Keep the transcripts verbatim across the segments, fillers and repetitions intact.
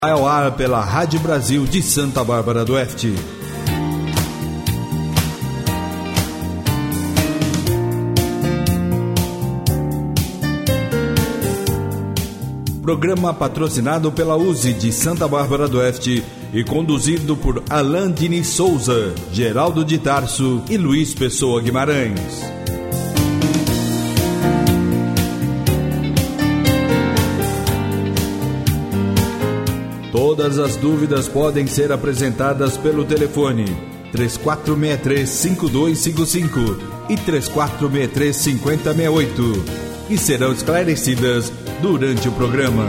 Ao ar pela Rádio Brasil de Santa Bárbara do Oeste. Programa patrocinado pela U S E de Santa Bárbara do Oeste e conduzido por Alain Diniz Souza, Geraldo de Tarso e Luiz Pessoa Guimarães. Todas as dúvidas podem ser apresentadas pelo telefone três quatro seis três, cinco dois cinco cinco e três quatro seis três, cinco zero seis oito e serão esclarecidas durante o programa.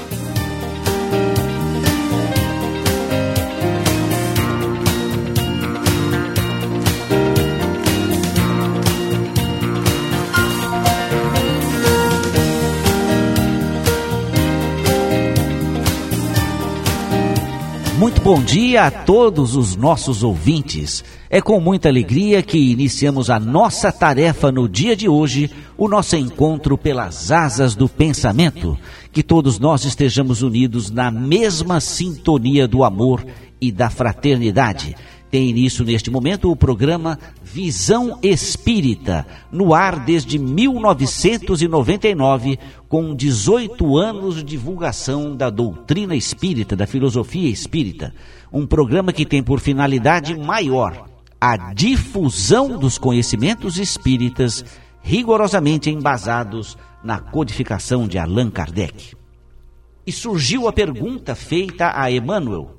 Muito bom dia a todos os nossos ouvintes. É com muita alegria que iniciamos a nossa tarefa no dia de hoje, o nosso encontro pelas asas do pensamento. Que todos nós estejamos unidos na mesma sintonia do amor e da fraternidade. Tem início neste momento o programa Visão Espírita, no ar desde mil novecentos e noventa e nove, com dezoito anos de divulgação da doutrina espírita, da filosofia espírita. Um programa que tem por finalidade maior a difusão dos conhecimentos espíritas, rigorosamente embasados na codificação de Allan Kardec. E surgiu a pergunta feita a Emmanuel: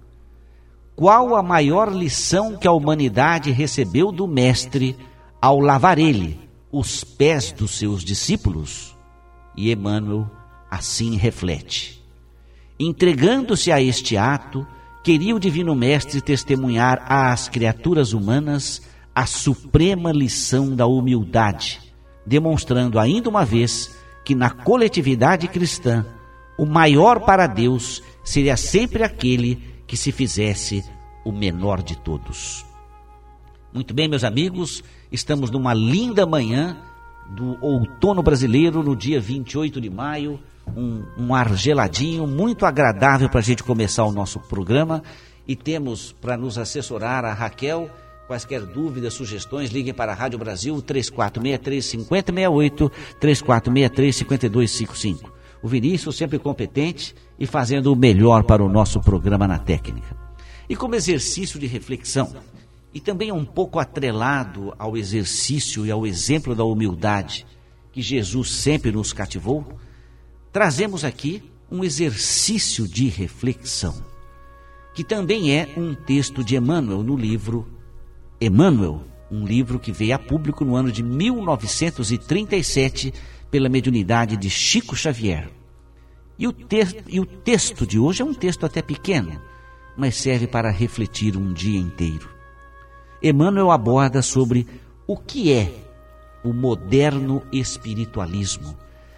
qual a maior lição que a humanidade recebeu do Mestre ao lavar ele os pés dos seus discípulos? E Emmanuel assim reflete: entregando-se a este ato, queria o Divino Mestre testemunhar às criaturas humanas a suprema lição da humildade, demonstrando ainda uma vez que na coletividade cristã, o maior para Deus seria sempre aquele que se fizesse o menor de todos. Muito bem, meus amigos, estamos numa linda manhã do outono brasileiro, no dia vinte e oito de maio, um, um ar geladinho, muito agradável para a gente começar o nosso programa, e temos para nos assessorar a Raquel. Quaisquer dúvidas, sugestões, liguem para a Rádio Brasil três quatro seis três, cinco zero seis oito, três quatro seis três, cinco dois cinco cinco. O Vinícius sempre competente e fazendo o melhor para o nosso programa na técnica. E como exercício de reflexão, e também um pouco atrelado ao exercício e ao exemplo da humildade que Jesus sempre nos cativou, trazemos aqui um exercício de reflexão, que também é um texto de Emmanuel no livro Emmanuel, um livro que veio a público no ano de mil novecentos e trinta e sete, pela mediunidade de Chico Xavier. E o, te- e o texto de hoje é um texto até pequeno, mas serve para refletir um dia inteiro. Emmanuel aborda sobre o que é o moderno espiritualismo.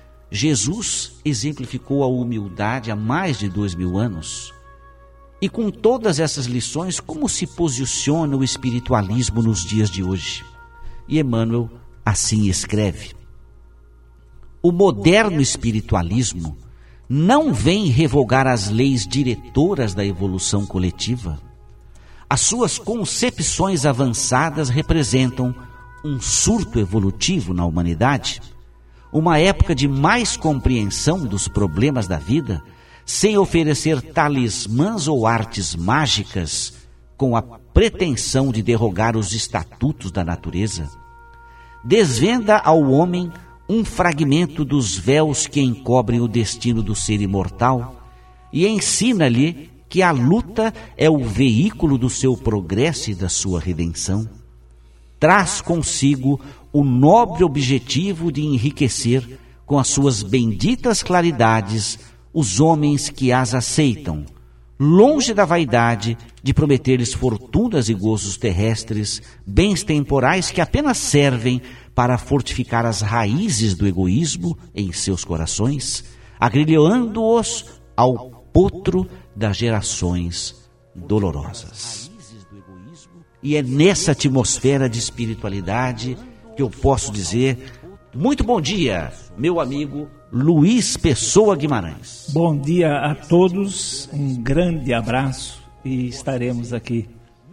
Jesus exemplificou a humildade há mais de dois mil anos. E com todas essas lições, como se posiciona o espiritualismo nos dias de hoje? E Emmanuel assim escreve: o moderno espiritualismo não vem revogar as leis diretoras da evolução coletiva. As suas concepções avançadas representam um surto evolutivo na humanidade, uma época de mais compreensão dos problemas da vida, sem oferecer talismãs ou artes mágicas com a pretensão de derrogar os estatutos da natureza. Desvenda ao homem um fragmento dos véus que encobrem o destino do ser imortal e ensina-lhe que a luta é o veículo do seu progresso e da sua redenção. Traz consigo o nobre objetivo de enriquecer com as suas benditas claridades os homens que as aceitam, longe da vaidade de prometer-lhes fortunas e gozos terrestres, bens temporais que apenas servem para fortificar as raízes do egoísmo em seus corações, agrilhoando-os ao potro das gerações dolorosas. E é nessa atmosfera de espiritualidade que eu posso dizer Muito bom dia, meu amigo Luiz Pessoa Guimarães. Bom dia a todos, um grande abraço e estaremos aqui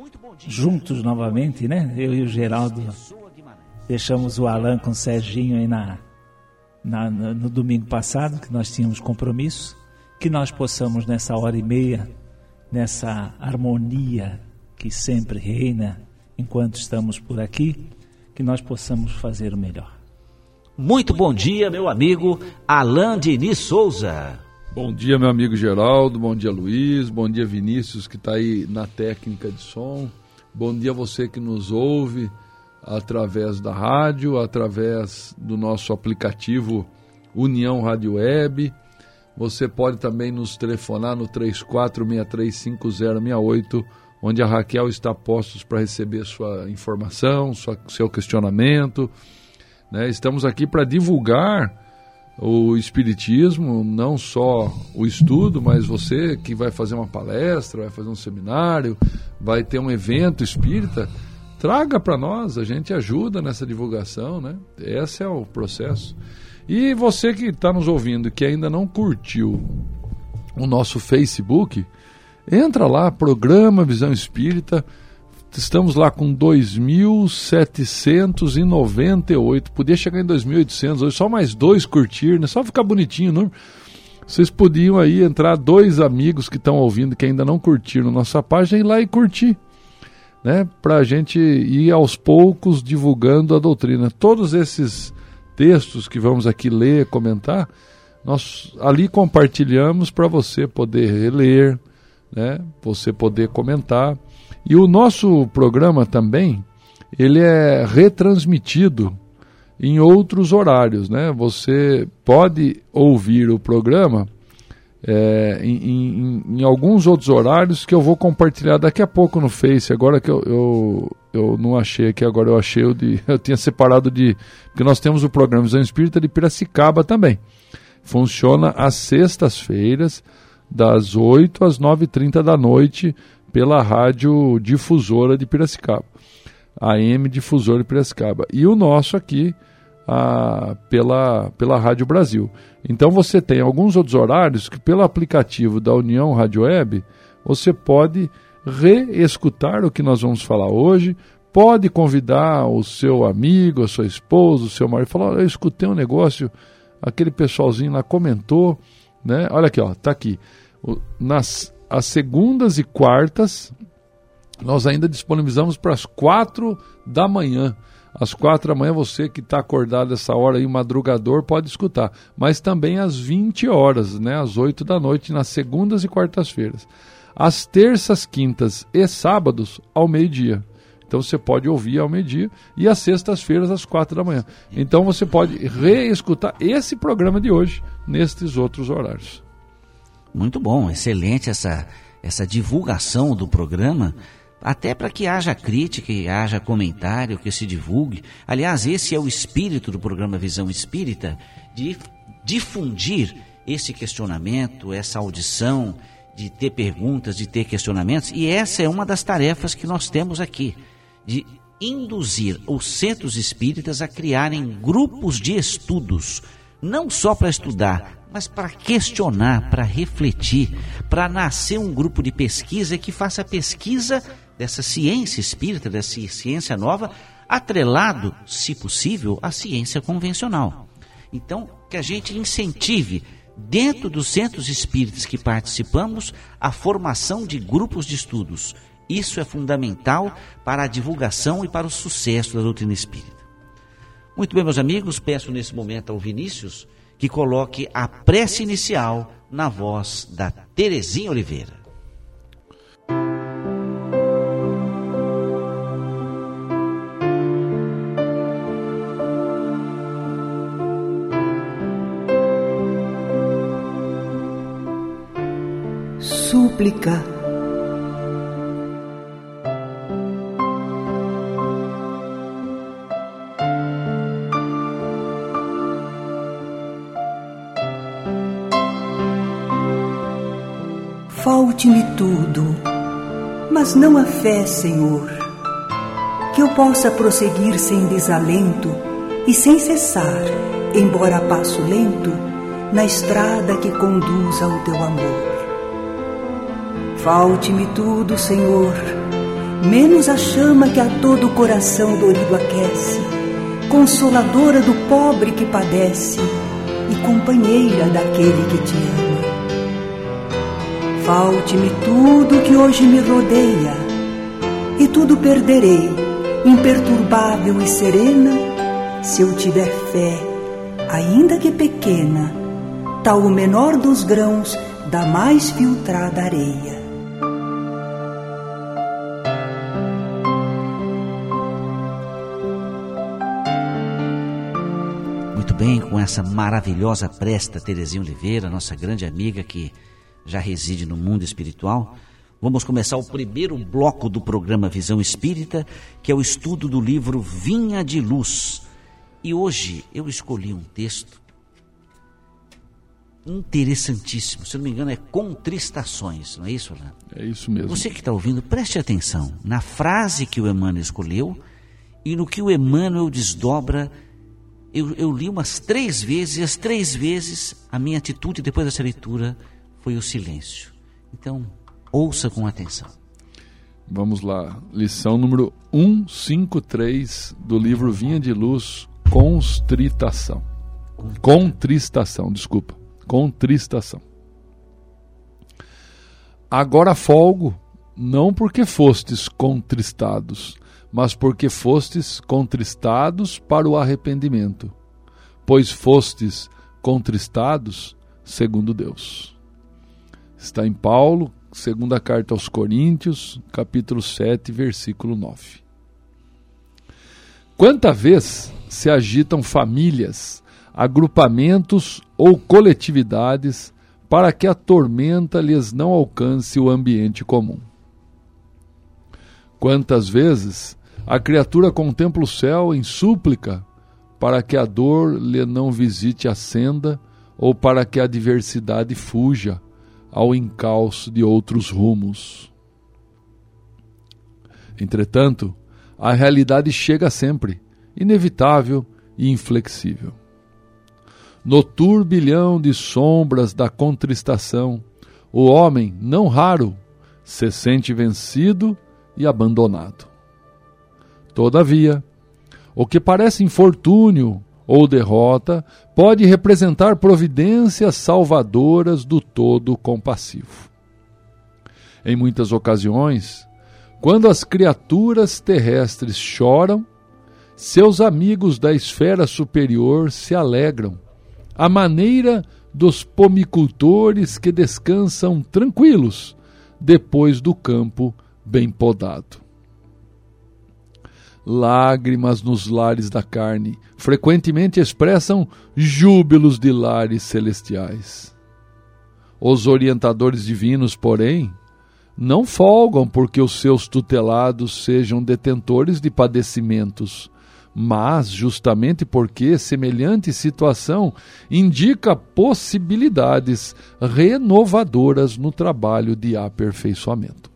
juntos novamente, né? Eu e o Geraldo deixamos o Alan com o Serginho aí na, na, no domingo passado, que nós tínhamos compromisso, que nós possamos nessa hora e meia, nessa harmonia que sempre reina enquanto estamos por aqui, que nós possamos fazer o melhor. Muito bom dia, meu amigo Alan Diniz Souza. Bom dia, meu amigo Geraldo, bom dia, Luiz, bom dia, Vinícius, que está aí na técnica de som. Bom dia a você que nos ouve através da rádio, através do nosso aplicativo União Rádio Web. Você pode também nos telefonar no três quatro seis três cinco zero seis oito, onde a Raquel está a postos para receber sua informação, sua, seu questionamento. Né? Estamos aqui para divulgar o Espiritismo, não só o estudo, mas você que vai fazer uma palestra, vai fazer um seminário, vai ter um evento espírita, traga para nós, a gente ajuda nessa divulgação, né? Esse é o processo. E você que está nos ouvindo e que ainda não curtiu o nosso Facebook, entra lá, Programa Visão Espírita. Estamos lá com dois mil setecentos e noventa e oito, podia chegar em dois mil e oitocentos, hoje só mais dois curtir, né? Só ficar bonitinho o número. Vocês podiam aí entrar, dois amigos que estão ouvindo, que ainda não curtiram nossa página, ir lá e curtir, né? Para a gente ir aos poucos divulgando a doutrina. Todos esses textos que vamos aqui ler, comentar, nós ali compartilhamos para você poder reler, né? Você poder comentar. E o nosso programa também, ele é retransmitido em outros horários, né? Você pode ouvir o programa é, em, em, em alguns outros horários que eu vou compartilhar daqui a pouco no Face. Agora que eu, eu, eu não achei aqui, agora eu achei o de... Eu tinha separado de... Porque nós temos o programa Visão Espírita de Piracicaba também. Funciona às sextas-feiras, das oito às nove e trinta da noite, pela Rádio Difusora de Piracicaba, A M Difusora de Piracicaba, e o nosso aqui a, pela, pela Rádio Brasil. Então você tem alguns outros horários que pelo aplicativo da União Rádio Web você pode reescutar o que nós vamos falar hoje, pode convidar o seu amigo, a sua esposa, o seu marido, falar, eu escutei um negócio, aquele pessoalzinho lá comentou, né? Olha aqui, ó, tá aqui, o, nas As segundas e quartas, nós ainda disponibilizamos para as quatro da manhã. Às quatro da manhã, você que está acordado essa hora aí, madrugador, pode escutar. Mas também às vinte horas, né? Às oito da noite, nas segundas e quartas-feiras. Às terças, quintas e sábados, ao meio-dia. Então você pode ouvir ao meio-dia. E às sextas-feiras, às quatro da manhã. Então você pode reescutar esse programa de hoje, nestes outros horários. Muito bom, excelente essa, essa divulgação do programa, até para que haja crítica, que haja comentário, que se divulgue. Aliás, esse é o espírito do programa Visão Espírita, de difundir esse questionamento, essa audição, de ter perguntas, de ter questionamentos, e essa é uma das tarefas que nós temos aqui, de induzir os centros espíritas a criarem grupos de estudos, não só para estudar, mas para questionar, para refletir, para nascer um grupo de pesquisa que faça pesquisa dessa ciência espírita, dessa ciência nova, atrelado, se possível, à ciência convencional. Então, que a gente incentive, dentro dos centros espíritas que participamos, a formação de grupos de estudos. Isso é fundamental para a divulgação e para o sucesso da doutrina espírita. Muito bem, meus amigos, peço nesse momento ao Vinícius que coloque a prece inicial na voz da Terezinha Oliveira. Súplica. Falte-me tudo, mas não a fé, Senhor, que eu possa prosseguir sem desalento e sem cessar, embora a passo lento, na estrada que conduz ao teu amor. Falte-me tudo, Senhor, menos a chama que a todo o coração dorido aquece, consoladora do pobre que padece e companheira daquele que te ama. Falte-me tudo que hoje me rodeia, e tudo perderei, imperturbável e serena, se eu tiver fé, ainda que pequena, tal o menor dos grãos da mais filtrada areia. Muito bem, com essa maravilhosa prece da Terezinha Oliveira, nossa grande amiga que já reside no mundo espiritual, vamos começar o primeiro bloco do programa Visão Espírita, que é o estudo do livro Vinha de Luz. E hoje eu escolhi um texto interessantíssimo, se não me engano é Contristações, não é isso, Alain? É isso mesmo. Você que está ouvindo, preste atenção na frase que o Emmanuel escolheu e no que o Emmanuel desdobra. Eu, eu li umas três vezes, e as três vezes a minha atitude depois dessa leitura foi o silêncio. Então, ouça com atenção. Vamos lá, lição número cento e cinquenta e três do livro Vinha de Luz, Constritação. Contristação, desculpa. Contristação. Agora folgo, não porque fostes contristados, mas porque fostes contristados para o arrependimento, pois fostes contristados segundo Deus. Está em Paulo, segunda carta aos Coríntios, capítulo sete, versículo nove. Quanta vez se agitam famílias, agrupamentos ou coletividades para que a tormenta lhes não alcance o ambiente comum. Quantas vezes a criatura contempla o céu em súplica para que a dor lhe não visite a senda ou para que a adversidade fuja ao encalço de outros rumos. Entretanto, a realidade chega sempre, inevitável e inflexível. No turbilhão de sombras da contristação, o homem, não raro, se sente vencido e abandonado. Todavia, o que parece infortúnio ou derrota pode representar providências salvadoras do todo compassivo. Em muitas ocasiões, quando as criaturas terrestres choram, seus amigos da esfera superior se alegram, à maneira dos pomicultores que descansam tranquilos depois do campo bem podado. Lágrimas nos lares da carne frequentemente expressam júbilos de lares celestiais. Os orientadores divinos, porém, não folgam porque os seus tutelados sejam detentores de padecimentos, mas justamente porque semelhante situação indica possibilidades renovadoras no trabalho de aperfeiçoamento.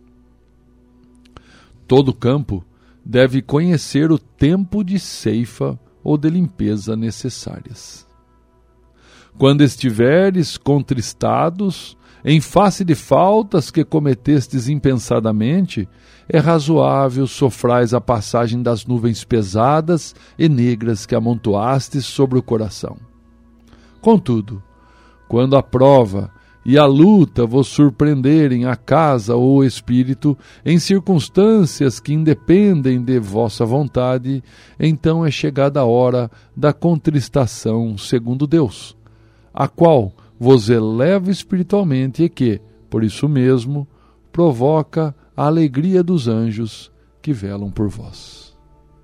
Todo campo deve conhecer o tempo de ceifa ou de limpeza necessárias. Quando estiveres contristados, em face de faltas que cometestes impensadamente, é razoável sofrais a passagem das nuvens pesadas e negras que amontoastes sobre o coração. Contudo, quando a prova e a luta vos surpreenderem a casa ou o espírito em circunstâncias que independem de vossa vontade, então é chegada a hora da contristação segundo Deus, a qual vos eleva espiritualmente e que, por isso mesmo, provoca a alegria dos anjos que velam por vós.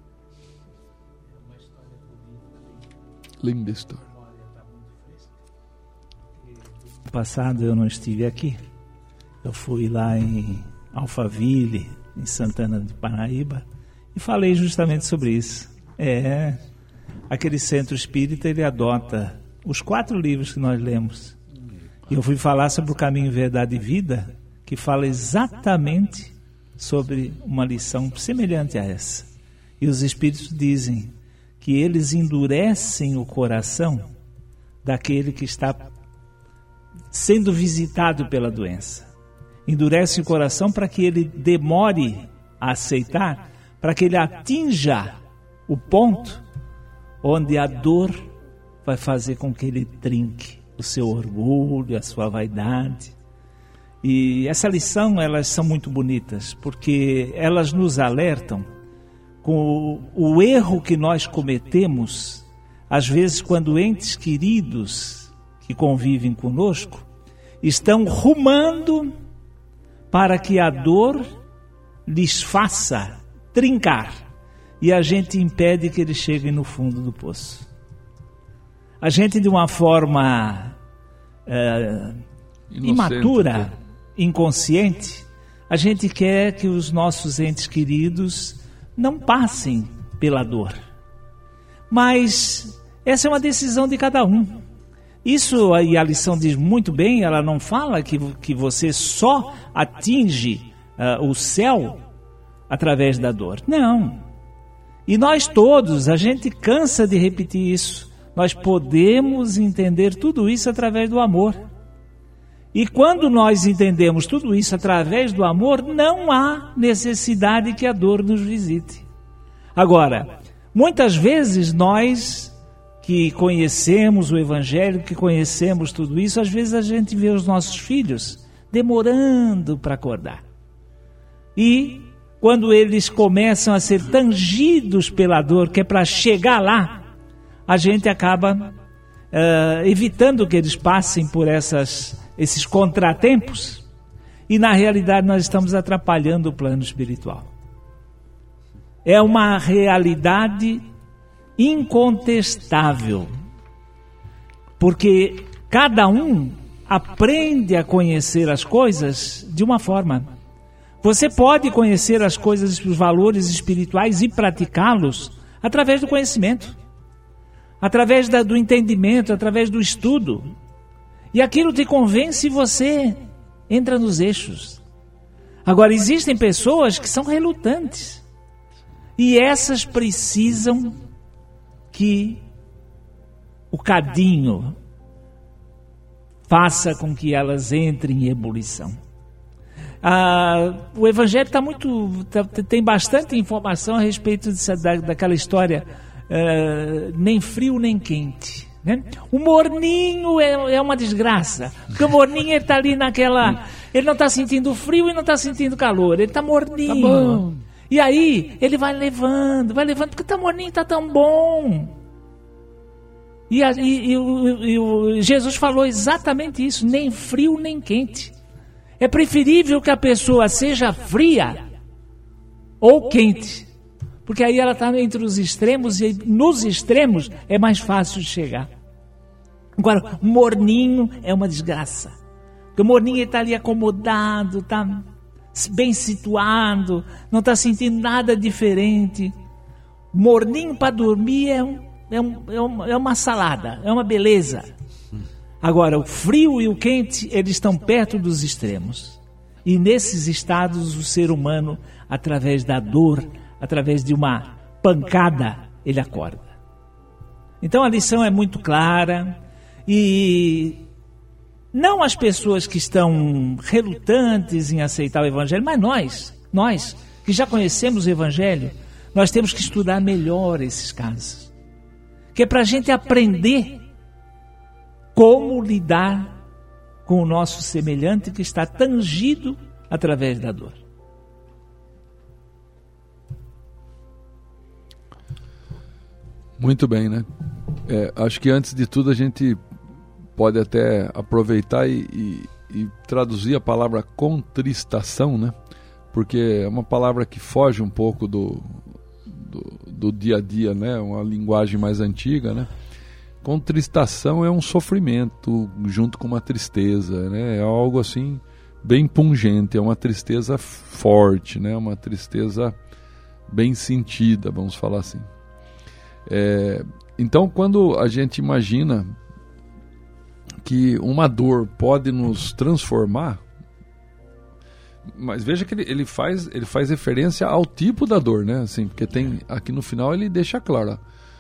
Linda história. No passado eu não estive aqui. Eu fui lá em Alphaville, em Santana de Paraíba, e falei justamente sobre isso. É, aquele centro espírita, ele adota os quatro livros que nós lemos. E eu fui falar sobre o Caminho, Verdade e Vida, que fala exatamente sobre uma lição semelhante a essa. E os espíritos dizem que eles endurecem o coração daquele que está sendo visitado pela doença. Endurece o coração para que ele demore a aceitar, para que ele atinja o ponto onde a dor vai fazer com que ele trinque o seu orgulho, a sua vaidade. E essa lição, elas são muito bonitas, porque elas nos alertam com o, o erro que nós cometemos, às vezes quando entes queridos que convivem conosco estão rumando para que a dor lhes faça trincar, e a gente impede que eles cheguem no fundo do poço. A gente, de uma forma é, imatura, inconsciente, a gente quer que os nossos entes queridos não passem pela dor. Mas essa é uma decisão de cada um. Isso aí a lição diz muito bem, ela não fala que, que você só atinge uh, o céu através da dor. Não. E nós todos, a gente cansa de repetir isso. Nós podemos entender tudo isso através do amor. E quando nós entendemos tudo isso através do amor, não há necessidade que a dor nos visite. Agora, muitas vezes nós que conhecemos o Evangelho, que conhecemos tudo isso, às vezes a gente vê os nossos filhos demorando para acordar. E quando eles começam a ser tangidos pela dor, que é para chegar lá, a gente acaba uh, evitando que eles passem por essas, esses contratempos, e na realidade nós estamos atrapalhando o plano espiritual. É uma realidade incontestável, porque cada um aprende a conhecer as coisas de uma forma. Você pode conhecer as coisas, os valores espirituais e praticá-los através do conhecimento, através da, do entendimento, através do estudo. E aquilo te convence e você entra nos eixos. Agora, existem pessoas que são relutantes, e essas precisam que o cadinho faça com que elas entrem em ebulição. Ah, o Evangelho está muito, tá, tem bastante informação a respeito dessa, da, daquela história, uh, nem frio nem quente, né? O morninho é, é uma desgraça, porque o morninho está ali naquela, ele não está sentindo frio e não está sentindo calor, ele está morninho. Tá bom. E aí ele vai levando, vai levando, porque está morninho, está tão bom. E, a, e, e, e o Jesus falou exatamente isso, nem frio nem quente. É preferível que a pessoa seja fria ou quente, porque aí ela está entre os extremos, e nos extremos é mais fácil de chegar. Agora, o morninho é uma desgraça, porque o morninho está ali acomodado, está bem situado, não está sentindo nada diferente. Morninho para dormir é, um, é, um, é, uma, é uma salada, é uma beleza. Agora, o frio e o quente, eles estão perto dos extremos. E nesses estados, o ser humano, através da dor, através de uma pancada, ele acorda. Então a lição é muito clara. E não as pessoas que estão relutantes em aceitar o Evangelho, mas nós, nós que já conhecemos o Evangelho, nós temos que estudar melhor esses casos. Que é para a gente aprender como lidar com o nosso semelhante que está tangido através da dor. Muito bem, né? É, acho que antes de tudo a gente pode até aproveitar e, e, e traduzir a palavra contristação, né? Porque é uma palavra que foge um pouco do, do, do dia a dia, né? Uma linguagem mais antiga, né? Contristação é um sofrimento junto com uma tristeza, né? É algo assim bem pungente, é uma tristeza forte, né? Uma tristeza bem sentida, vamos falar assim. É, então, quando a gente imagina que uma dor pode nos transformar, mas veja que ele, ele, faz, ele faz referência ao tipo da dor, né? Assim, porque tem aqui no final ele deixa claro, ó,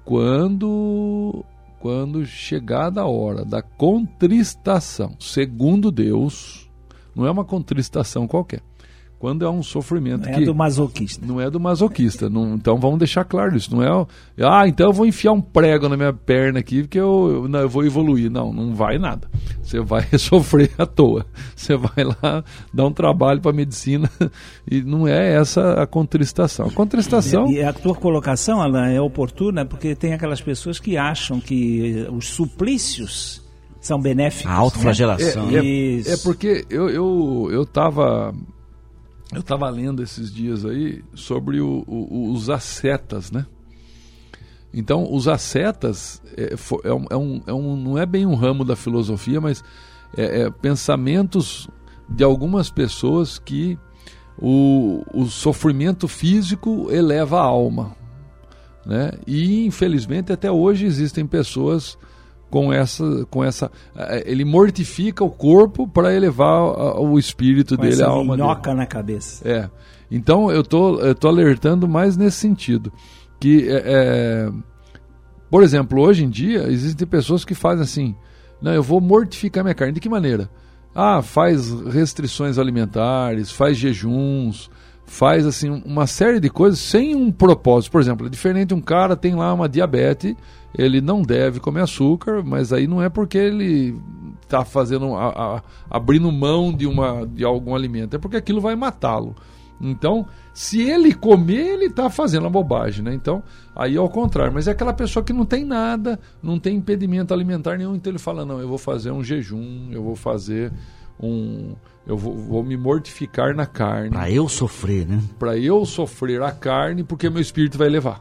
quando, quando chegada a hora da contristação, segundo Deus, não é uma contristação qualquer. Quando é um sofrimento não que... é do masoquista. Não é do masoquista. Não, então vamos deixar claro isso. Não é... Ah, então eu vou enfiar um prego na minha perna aqui porque eu, eu, não, eu vou evoluir. Não, não vai nada. Você vai sofrer à toa. Você vai lá dar um trabalho para a medicina e não é essa a contristação. A contristação... E, e a tua colocação, Alain, é oportuna porque tem aquelas pessoas que acham que os suplícios são benéficos. A autoflagelação. Né? É, é, é porque eu eu eu estava... Eu estava lendo esses dias aí sobre o, o, os ascetas, né? Então, os ascetas é, é, um, é, um, é um, não é bem um ramo da filosofia, mas é, é pensamentos de algumas pessoas que o, o sofrimento físico eleva a alma, né? E, infelizmente, até hoje existem pessoas... com essa, com essa, ele mortifica o corpo para elevar o espírito com dele, a alma dele. Minhoca na cabeça. É. Então eu tô, eu tô alertando mais nesse sentido, que é, é, por exemplo, hoje em dia existem pessoas que fazem assim, não, eu vou mortificar minha carne. De que maneira? Ah, faz restrições alimentares, faz jejuns, faz assim uma série de coisas sem um propósito. Por exemplo, é diferente, um cara tem lá uma diabetes, ele não deve comer açúcar, mas aí não é porque ele está fazendo a, a, abrindo mão de, uma, de algum alimento, é porque aquilo vai matá-lo. Então, se ele comer, ele está fazendo a bobagem, né? Então, aí é ao contrário. Mas é aquela pessoa que não tem nada, não tem impedimento alimentar nenhum, então ele fala, não, eu vou fazer um jejum, eu vou fazer um... eu vou, vou me mortificar na carne. Para eu sofrer, né? Para eu sofrer a carne, porque meu espírito vai levar.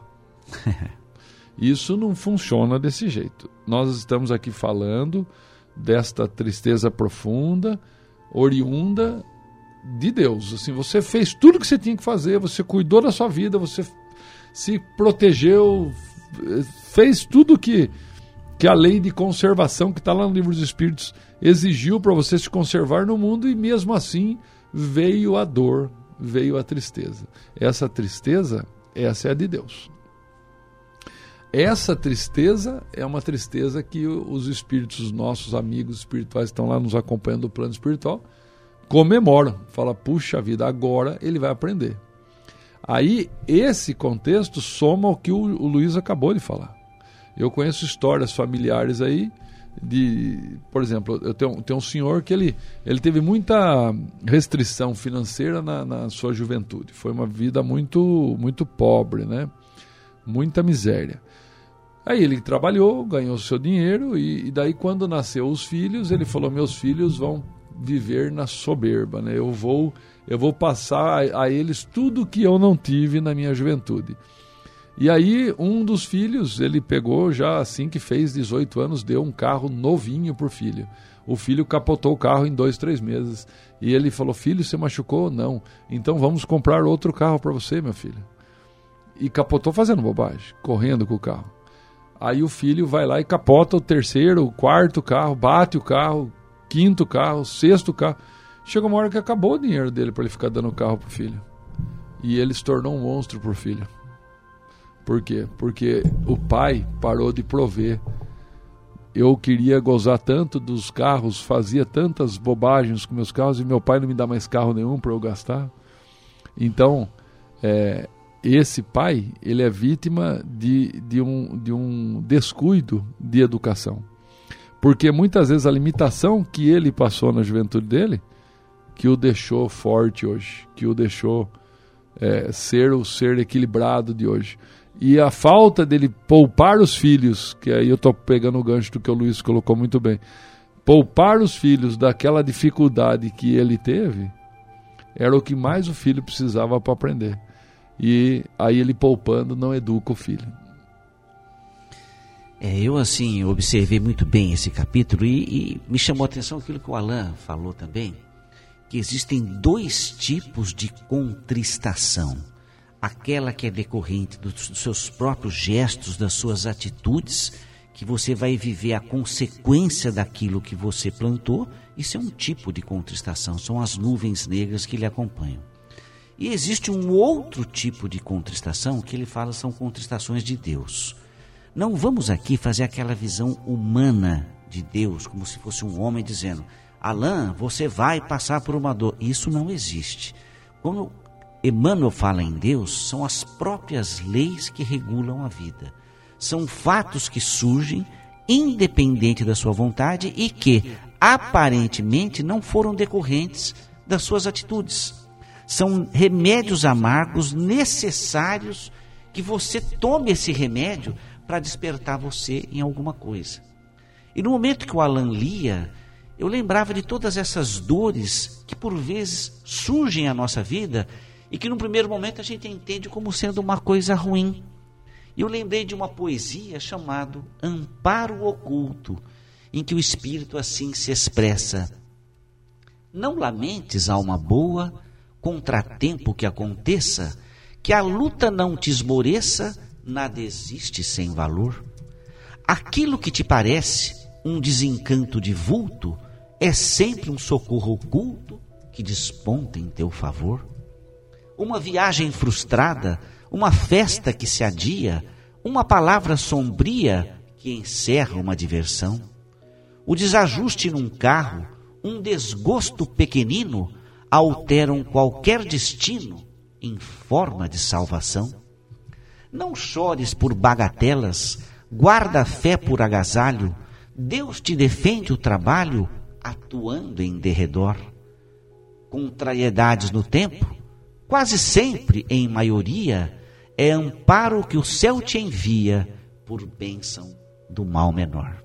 Isso não funciona desse jeito. Nós estamos aqui falando desta tristeza profunda, oriunda de Deus. Assim, você fez tudo o que você tinha que fazer, você cuidou da sua vida, você se protegeu, fez tudo que, que a lei de conservação que está lá no Livro dos Espíritos exigiu para você se conservar no mundo, e mesmo assim veio a dor, veio a tristeza. Essa tristeza, essa é a de Deus. Essa tristeza é uma tristeza que os espíritos, nossos amigos espirituais que estão lá nos acompanhando do plano espiritual, comemoram. Fala, puxa vida, agora ele vai aprender. Aí, esse contexto soma ao que o, o Luiz acabou de falar. Eu conheço histórias familiares aí, de, por exemplo, eu tenho, tenho um senhor que ele, ele teve muita restrição financeira na, na sua juventude. Foi uma vida muito, muito pobre, né? Muita miséria. Aí ele trabalhou, ganhou seu dinheiro, e, e daí quando nasceu os filhos, ele falou, meus filhos vão viver na soberba, né? Eu vou, eu vou passar a, a eles tudo que eu não tive na minha juventude. E aí um dos filhos, ele pegou já assim que fez dezoito anos, deu um carro novinho pro filho. O filho capotou o carro em dois, três meses. E ele falou, filho, você machucou? Não. Então vamos comprar outro carro para você, meu filho. E capotou fazendo bobagem, correndo com o carro. Aí o filho vai lá e capota o terceiro, o quarto carro, bate o carro, quinto carro, sexto carro. Chegou uma hora que acabou o dinheiro dele para ele ficar dando o carro pro filho. E ele se tornou um monstro pro filho. Por quê? Porque o pai parou de prover. Eu queria gozar tanto dos carros, fazia tantas bobagens com meus carros, e meu pai não me dá mais carro nenhum para eu gastar. Então, é... esse pai, ele é vítima de, de, um, de um descuido de educação. Porque muitas vezes a limitação que ele passou na juventude dele, que o deixou forte hoje, que o deixou é, ser o ser equilibrado de hoje. E a falta dele poupar os filhos, que aí eu estou pegando o gancho do que o Luiz colocou muito bem, poupar os filhos daquela dificuldade que ele teve, era o que mais o filho precisava para aprender. E aí ele poupando não educa o filho. É, eu assim observei muito bem esse capítulo e, e me chamou a atenção aquilo que o Alain falou também, que existem dois tipos de contristação. Aquela que é decorrente dos, dos seus próprios gestos, das suas atitudes, que você vai viver a consequência daquilo que você plantou. Isso é um tipo de contristação, são as nuvens negras que lhe acompanham. E existe um outro tipo de contristação que ele fala são contristações de Deus. Não vamos aqui fazer aquela visão humana de Deus, como se fosse um homem dizendo: Alain, você vai passar por uma dor. Isso não existe. Quando Emmanuel fala em Deus, são as próprias leis que regulam a vida. São fatos que surgem independente da sua vontade e que, aparentemente, não foram decorrentes das suas atitudes. São remédios amargos necessários que você tome esse remédio para despertar você em alguma coisa. E no momento que o Alain lia, eu lembrava de todas essas dores que por vezes surgem à nossa vida e que no primeiro momento a gente entende como sendo uma coisa ruim. E eu lembrei de uma poesia chamada Amparo Oculto, em que o espírito assim se expressa: não lamentes, alma boa, contratempo que aconteça, que a luta não te esmoreça, nada existe sem valor. Aquilo que te parece um desencanto de vulto é sempre um socorro oculto que desponta em teu favor. Uma viagem frustrada, uma festa que se adia, uma palavra sombria que encerra uma diversão. O desajuste num carro, um desgosto pequenino, alteram qualquer destino em forma de salvação. Não chores por bagatelas, guarda a fé por agasalho, Deus te defende o trabalho, atuando em derredor. Contrariedades no tempo, quase sempre, em maioria, é amparo que o céu te envia por bênção do mal menor.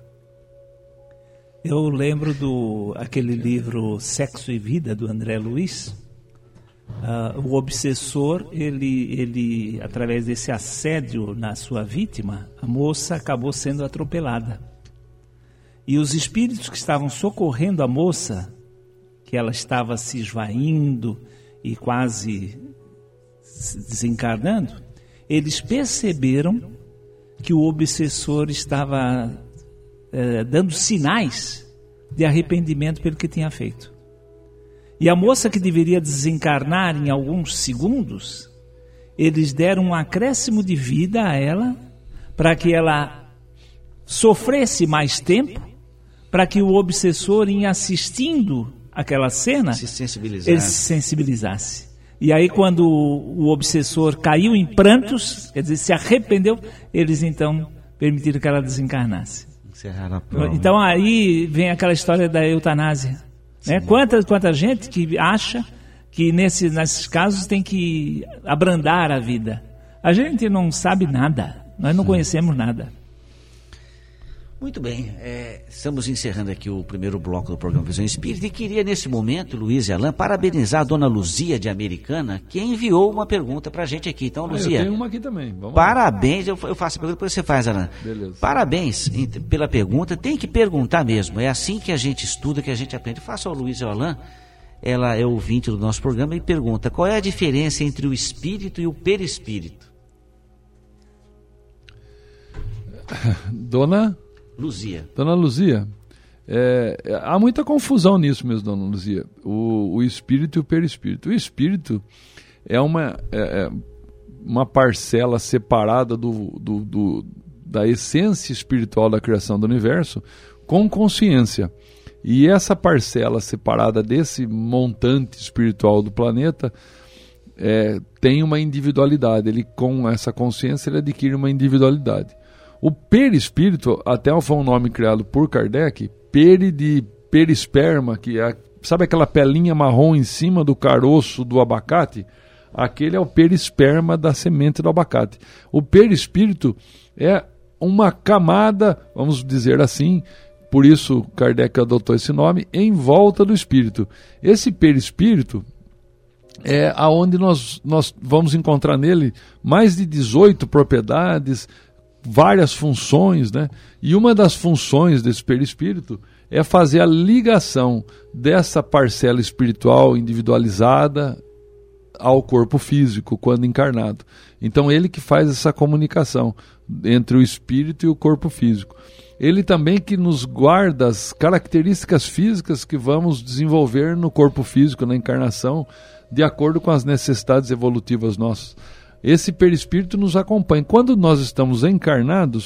Eu lembro do aquele livro Sexo e Vida, do André Luiz. Uh, o obsessor, ele, ele, através desse assédio na sua vítima, a moça acabou sendo atropelada. E os espíritos que estavam socorrendo a moça, que ela estava se esvaindo e quase desencarnando, eles perceberam que o obsessor estava eh, dando sinais de arrependimento pelo que tinha feito. E a moça que deveria desencarnar em alguns segundos, eles deram um acréscimo de vida a ela, para que ela sofresse mais tempo, para que o obsessor, em assistindo aquela cena, se sensibilizasse. ele se sensibilizasse. E aí, quando o obsessor caiu em prantos, quer dizer, se arrependeu, eles então permitiram que ela desencarnasse. Encerraram a prova. Então aí vem aquela história da eutanásia. Né? Quanta, quanta gente que acha que nesse, nesses casos tem que abrandar a vida. A gente não sabe nada, nós não conhecemos nada. Muito bem, é, estamos encerrando aqui o primeiro bloco do programa Visão Espírita e queria nesse momento, Luiz e Alain, parabenizar a dona Luzia de Americana, que enviou uma pergunta para a gente aqui. Então, Luzia, ah, eu tenho uma aqui também. Vamos parabéns, eu, eu faço a pergunta, depois você faz, Alain. Beleza. Parabéns pela pergunta, tem que perguntar mesmo, é assim que a gente estuda, que a gente aprende. Faça ao Luiz e ao Alain, ela é ouvinte do nosso programa e pergunta: qual é a diferença entre o espírito e o perispírito? Dona... Luzia. Dona Luzia, é, há muita confusão nisso mesmo, Dona Luzia. O, o espírito e o perispírito. O espírito é uma, é, uma parcela separada do, do, do, da essência espiritual da criação do universo com consciência. E essa parcela separada desse montante espiritual do planeta é, tem uma individualidade. Ele, com essa consciência, ele adquire uma individualidade. O perispírito, até foi um nome criado por Kardec, peri de perisperma, que é, sabe aquela pelinha marrom em cima do caroço do abacate? Aquele é o perisperma da semente do abacate. O perispírito é uma camada, vamos dizer assim, por isso Kardec adotou esse nome, em volta do espírito. Esse perispírito é aonde nós, nós vamos encontrar nele mais de dezoito propriedades, várias funções, né? E uma das funções desse perispírito é fazer a ligação dessa parcela espiritual individualizada ao corpo físico quando encarnado. Então ele que faz essa comunicação entre o espírito e o corpo físico. Ele também que nos guarda as características físicas que vamos desenvolver no corpo físico, na encarnação, de acordo com as necessidades evolutivas nossas. Esse perispírito nos acompanha. Quando nós estamos encarnados,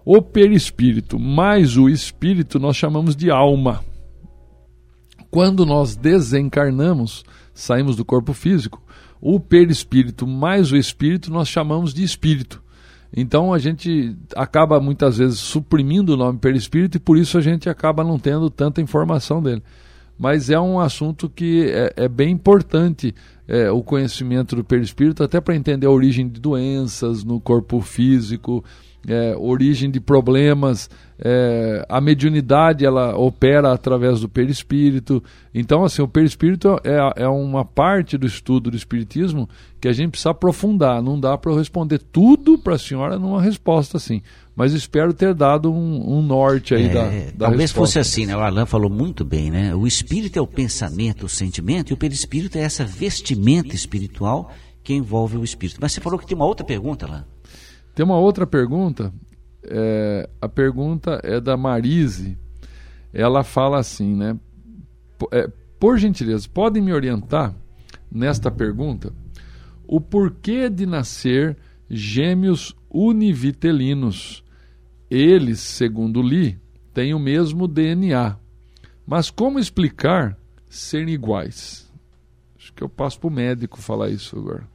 O perispírito mais o espírito nós chamamos de alma. Quando nós desencarnamos, saímos do corpo físico, o perispírito mais o espírito nós chamamos de espírito. Então a gente acaba muitas vezes suprimindo o nome perispírito e por isso a gente acaba não tendo tanta informação dele. Mas é um assunto que é, é bem importante, é, o conhecimento do perispírito, até para entender a origem de doenças no corpo físico, é, origem de problemas. É, a mediunidade ela opera através do perispírito. Então, assim, o perispírito é, é uma parte do estudo do espiritismo que a gente precisa aprofundar. Não dá para eu responder tudo para a senhora numa resposta assim. Mas espero ter dado um, um norte aí é, da, da talvez resposta. Fosse assim, né? O Alain falou muito bem, né? O espírito é o pensamento, o sentimento, e o perispírito é essa vestimenta espiritual que envolve o espírito. Mas você falou que tem uma outra pergunta, Alain. Tem uma outra pergunta. É, a pergunta é da Marise. Ela fala assim, né? É, por gentileza, podem me orientar nesta pergunta o porquê de nascer gêmeos univitelinos? Eles, segundo li, têm o mesmo D N A, mas como explicar serem iguais? Acho que eu passo para o médico falar isso agora.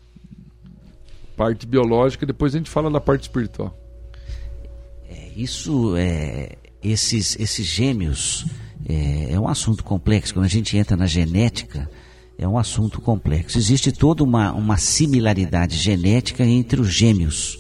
Parte biológica, depois a gente fala da parte espiritual. Isso, é, esses, esses gêmeos, é, é um assunto complexo. Quando a gente entra na genética, é um assunto complexo. Existe toda uma, uma similaridade genética entre os gêmeos.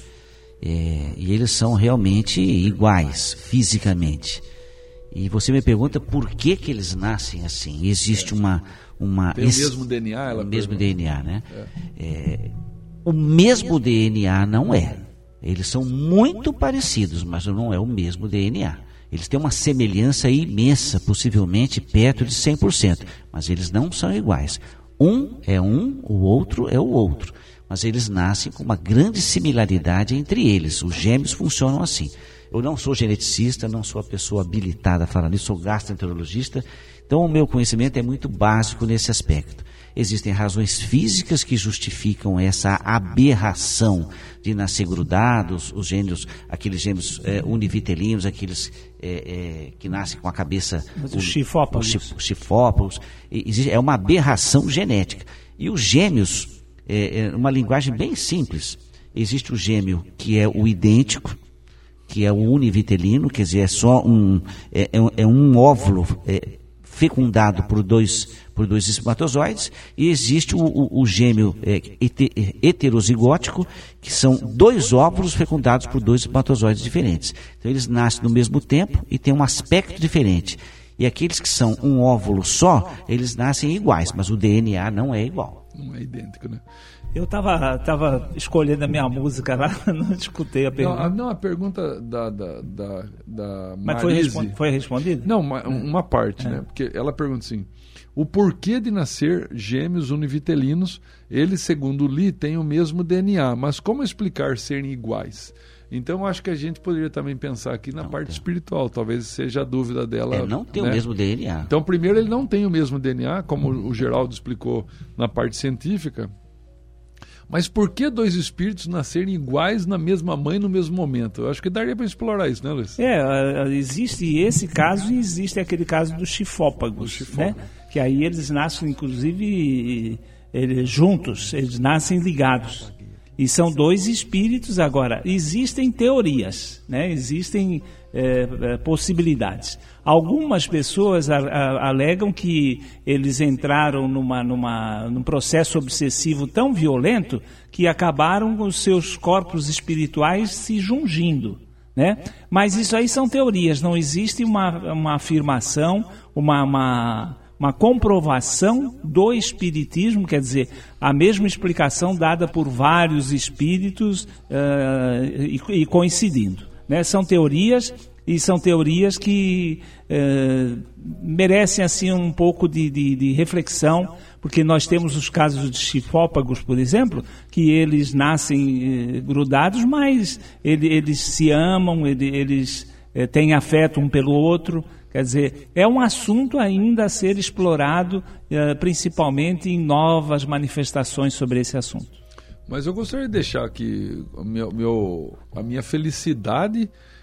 É, e eles são realmente iguais, fisicamente. E você me pergunta por que, que eles nascem assim. Existe uma... uma Tem esse, o mesmo D N A? Ela o mesmo pergunta. D N A, né? É. É, o mesmo D N A não é. Eles são muito parecidos, mas não é o mesmo D N A. Eles têm uma semelhança imensa, possivelmente perto de cem por cento, mas eles não são iguais. Um é um, o outro é o outro. Mas eles nascem com uma grande similaridade entre eles. Os gêmeos funcionam assim. Eu não sou geneticista, não sou a pessoa habilitada a falar nisso, sou gastroenterologista, então o meu conhecimento é muito básico nesse aspecto. Existem razões físicas que justificam essa aberração de nascer grudados, os gêmeos, aqueles gêmeos é, univitelinos, aqueles é, é, que nascem com a cabeça... Os chifópagos. Os chifópagos. É uma aberração genética. E os gêmeos, é, é uma linguagem bem simples. Existe o gêmeo que é o idêntico, que é o univitelino, quer dizer, é só um, é, é um óvulo é, fecundado por dois, por dois espermatozoides, e existe o, o, o gêmeo é, heterozigótico, que são dois óvulos fecundados por dois espermatozoides diferentes. Então eles nascem no mesmo tempo e têm um aspecto diferente. E aqueles que são um óvulo só, eles nascem iguais, mas o D N A não é igual. Não é idêntico, né? Eu estava tava escolhendo a minha música lá, não escutei a pergunta. Não, não a pergunta da, da, da, da Mas foi, respond, foi respondida? Não, uma, uma parte, é. né? Porque ela pergunta assim, o porquê de nascer gêmeos univitelinos, eles, segundo li, têm o mesmo D N A, mas como explicar serem iguais? Então, acho que a gente poderia também pensar aqui na não parte tem. espiritual, talvez seja a dúvida dela. É, não tem né? o mesmo D N A. Então, primeiro, ele não tem o mesmo D N A, como o Geraldo explicou na parte científica. Mas por que dois espíritos nascerem iguais na mesma mãe no mesmo momento? Eu acho que daria para explorar isso, né, Luiz? É, existe esse caso e existe aquele caso dos chifópagos, chifópagos. né? Que aí eles nascem, inclusive, eles, juntos, eles nascem ligados. E são dois espíritos agora. Existem teorias, né? Existem é, é, possibilidades. Algumas pessoas a, a, alegam que eles entraram numa, numa, num processo obsessivo tão violento que acabaram com os seus corpos espirituais se jungindo, né? Mas isso aí são teorias, não existe uma, uma afirmação, uma... uma uma comprovação do espiritismo, quer dizer, a mesma explicação dada por vários espíritos uh, e, e coincidindo, né? São teorias e são teorias que uh, merecem assim um pouco de, de, de reflexão, porque nós temos os casos de chifópagos, por exemplo, que eles nascem uh, grudados, mas ele, eles se amam, ele, eles uh, têm afeto um pelo outro. Quer dizer, é um assunto ainda a ser explorado, eh, principalmente em novas manifestações sobre esse assunto. Mas eu gostaria de deixar aqui o meu, meu, a minha felicidade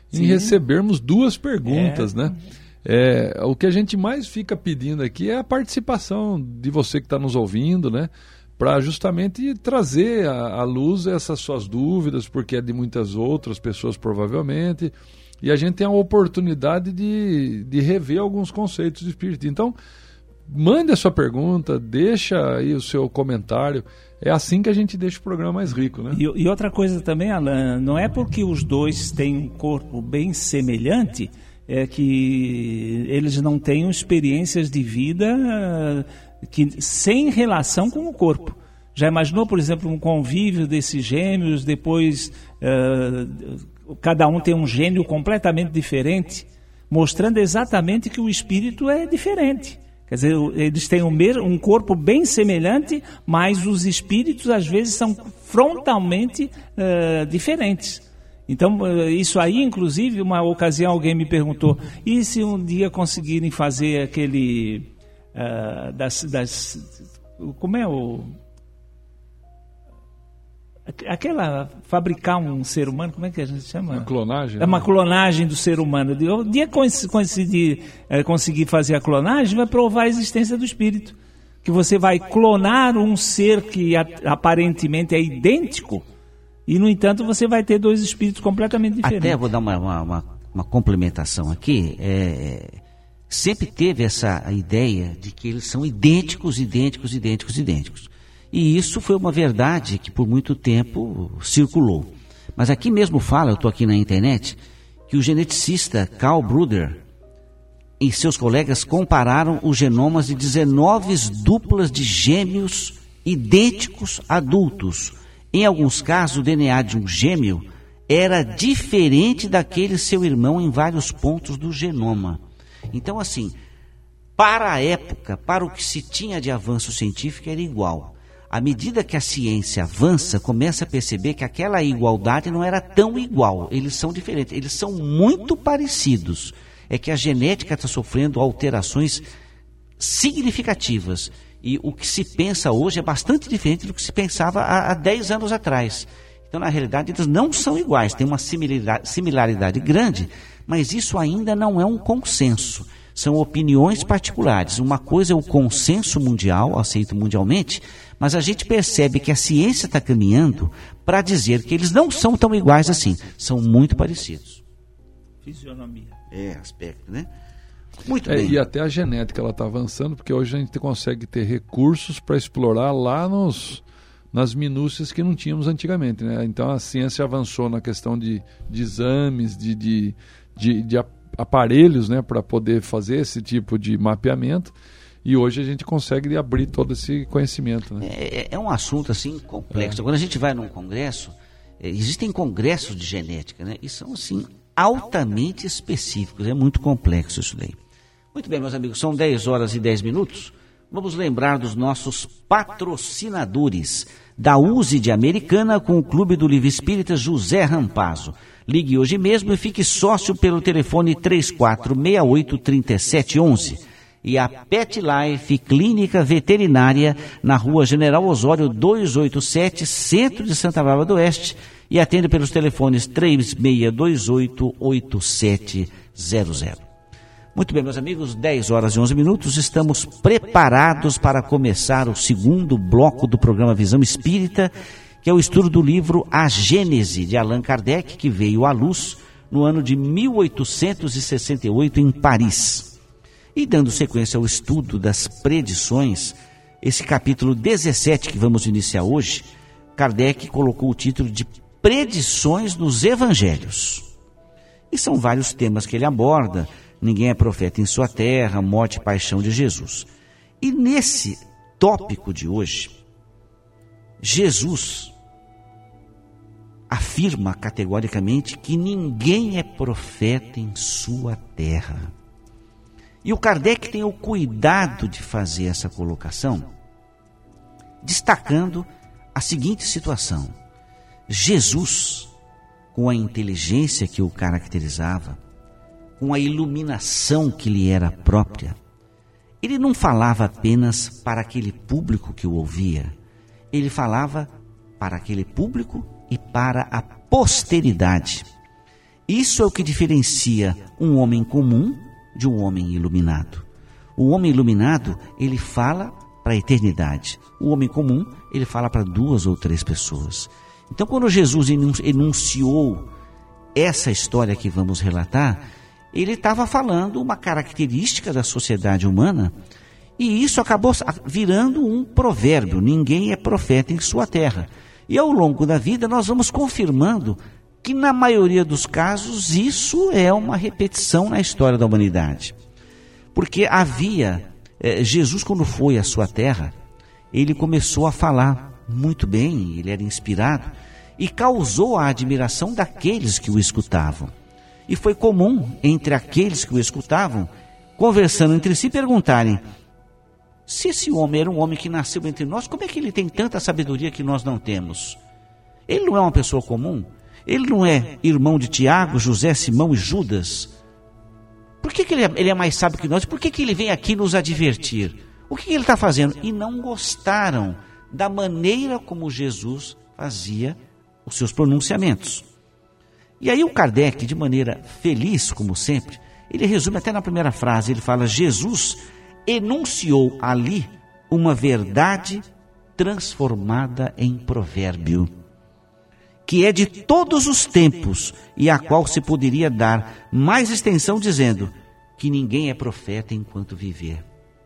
em recebermos duas perguntas, é. né? É, o que a gente mais fica pedindo aqui é a participação de você que está nos ouvindo, né? Para justamente trazer à luz essas suas dúvidas, porque é de muitas outras pessoas provavelmente, e a gente tem a oportunidade de, de rever alguns conceitos do Espírito. Então, mande a sua pergunta, deixa aí o seu comentário. É assim que a gente deixa o programa mais rico, né? E, e outra coisa também, Alan, não é porque os dois têm um corpo bem semelhante, é que eles não tenham experiências de vida uh, que, sem relação com o corpo. Já imaginou, por exemplo, um convívio desses gêmeos, depois uh, cada um tem um gênio completamente diferente, mostrando exatamente que o espírito é diferente. Quer dizer, eles têm um, mesmo, um corpo bem semelhante, mas os espíritos às vezes são frontalmente uh, diferentes. Então, uh, isso aí, inclusive, uma ocasião alguém me perguntou, e se um dia conseguirem fazer aquele... Uh, das, das, como é o... Aquela, fabricar um ser humano, como é que a gente chama? Uma clonagem. É uma um do ser humano. O dia que conseguir, é, conseguir fazer a clonagem, vai provar a existência do espírito. Que você vai clonar um ser que a, aparentemente é idêntico, e, no entanto, você vai ter dois espíritos completamente diferentes. Até vou dar uma, uma, uma, uma complementação aqui. É, sempre teve essa ideia de que eles são idênticos, idênticos, idênticos, idênticos. E isso foi uma verdade que por muito tempo circulou. Mas aqui mesmo fala, eu estou aqui na internet, que o geneticista Carl Bruder e seus colegas compararam os genomas de dezenove duplas de gêmeos idênticos adultos. Em alguns casos, o D N A de um gêmeo era diferente daquele seu irmão em vários pontos do genoma. Então, assim, para a época, para o que se tinha de avanço científico, era igual. À medida que a ciência avança, começa a perceber que aquela igualdade não era tão igual. Eles são diferentes, eles são muito parecidos. É que a genética está sofrendo alterações significativas. E o que se pensa hoje é bastante diferente do que se pensava há, há dez anos atrás. Então, na realidade, eles não são iguais, tem uma similaridade, similaridade grande, mas isso ainda não é um consenso. São opiniões particulares. Uma coisa é o consenso mundial, aceito mundialmente, mas a gente percebe que a ciência está caminhando para dizer que eles não são tão iguais assim, são muito parecidos. Fisionomia. É, aspecto, né? Muito é, bem. E até a genética ela está avançando, porque hoje a gente consegue ter recursos para explorar lá nos, nas minúcias que não tínhamos antigamente, né? Então a ciência avançou na questão de, de exames, de, de, de, de aparelhos, né, para poder fazer esse tipo de mapeamento. E hoje a gente consegue abrir todo esse conhecimento, né? É, é um assunto assim complexo. É. Quando a gente vai num congresso, é, existem congressos de genética, né? E são assim altamente específicos. É muito complexo isso daí. Muito bem, meus amigos, são dez horas e dez minutos. Vamos lembrar dos nossos patrocinadores da U S E de Americana com o Clube do Livro Espírita José Rampazzo. Ligue hoje mesmo e fique sócio pelo telefone três quatro seis oito, três sete um um. E a Pet Life Clínica Veterinária na Rua General Osório duzentos e oitenta e sete, centro de Santa Bárbara do Oeste, e atende pelos telefones três seis dois oito, oito sete zero zero. Muito bem, meus amigos, dez horas e onze minutos, estamos preparados para começar o segundo bloco do programa Visão Espírita, que é o estudo do livro A Gênese, de Allan Kardec, que veio à luz no ano de mil oitocentos e sessenta e oito em Paris. E dando sequência ao estudo das predições, esse capítulo dezessete que vamos iniciar hoje, Kardec colocou o título de Predições nos Evangelhos. E são vários temas que ele aborda: ninguém é profeta em sua terra, morte e paixão de Jesus. E nesse tópico de hoje, Jesus afirma categoricamente que ninguém é profeta em sua terra. E o Kardec tem o cuidado de fazer essa colocação, destacando a seguinte situação: Jesus, com a inteligência que o caracterizava, com a iluminação que lhe era própria, ele não falava apenas para aquele público que o ouvia, ele falava para aquele público e para a posteridade. Isso é o que diferencia um homem comum de um homem iluminado. O homem iluminado, ele fala para a eternidade. O homem comum, ele fala para duas ou três pessoas. Então, quando Jesus enunciou essa história que vamos relatar, ele estava falando uma característica da sociedade humana, e isso acabou virando um provérbio: ninguém é profeta em sua terra. E ao longo da vida nós vamos confirmando que na maioria dos casos isso é uma repetição na história da humanidade. Porque havia, eh, Jesus quando foi à sua terra, ele começou a falar muito bem, ele era inspirado, e causou a admiração daqueles que o escutavam. E foi comum entre aqueles que o escutavam, conversando entre si, perguntarem: se esse homem era um homem que nasceu entre nós, como é que ele tem tanta sabedoria que nós não temos? Ele não é uma pessoa comum? Ele não é irmão de Tiago, José, Simão e Judas? Por que, que ele, é, ele é mais sábio que nós? Por que, que ele vem aqui nos advertir? O que, que ele está fazendo? E não gostaram da maneira como Jesus fazia os seus pronunciamentos. E aí o Kardec, de maneira feliz, como sempre, ele resume até na primeira frase, ele fala: Jesus enunciou ali uma verdade transformada em provérbio, que é de todos os tempos e a qual se poderia dar mais extensão, dizendo que ninguém é profeta enquanto viver.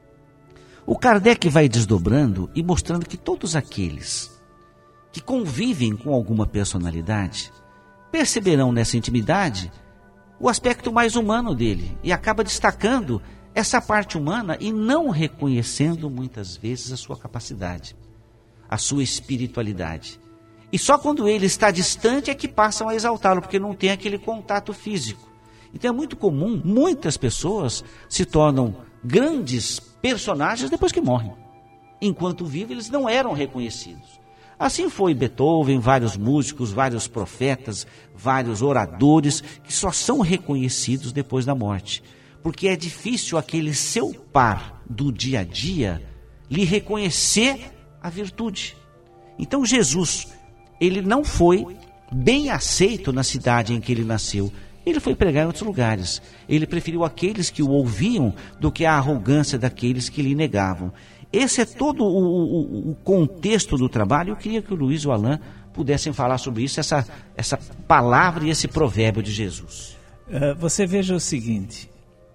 O Kardec vai desdobrando e mostrando que todos aqueles que convivem com alguma personalidade perceberão nessa intimidade o aspecto mais humano dele, e acaba destacando essa parte humana e não reconhecendo muitas vezes a sua capacidade, a sua espiritualidade. E só quando ele está distante é que passam a exaltá-lo, porque não tem aquele contato físico. Então é muito comum, muitas pessoas se tornam grandes personagens depois que morrem. Enquanto vivem, eles não eram reconhecidos. Assim foi Beethoven, vários músicos, vários profetas, vários oradores, que só são reconhecidos depois da morte. Porque é difícil aquele seu par do dia a dia lhe reconhecer a virtude. Então Jesus, ele não foi bem aceito na cidade em que ele nasceu. Ele foi pregar em outros lugares. Ele preferiu aqueles que o ouviam do que a arrogância daqueles que lhe negavam. Esse é todo o, o, o contexto do trabalho. Eu queria que o Luiz e o Alain pudessem falar sobre isso, essa, essa palavra e esse provérbio de Jesus. Uh, você veja o seguinte,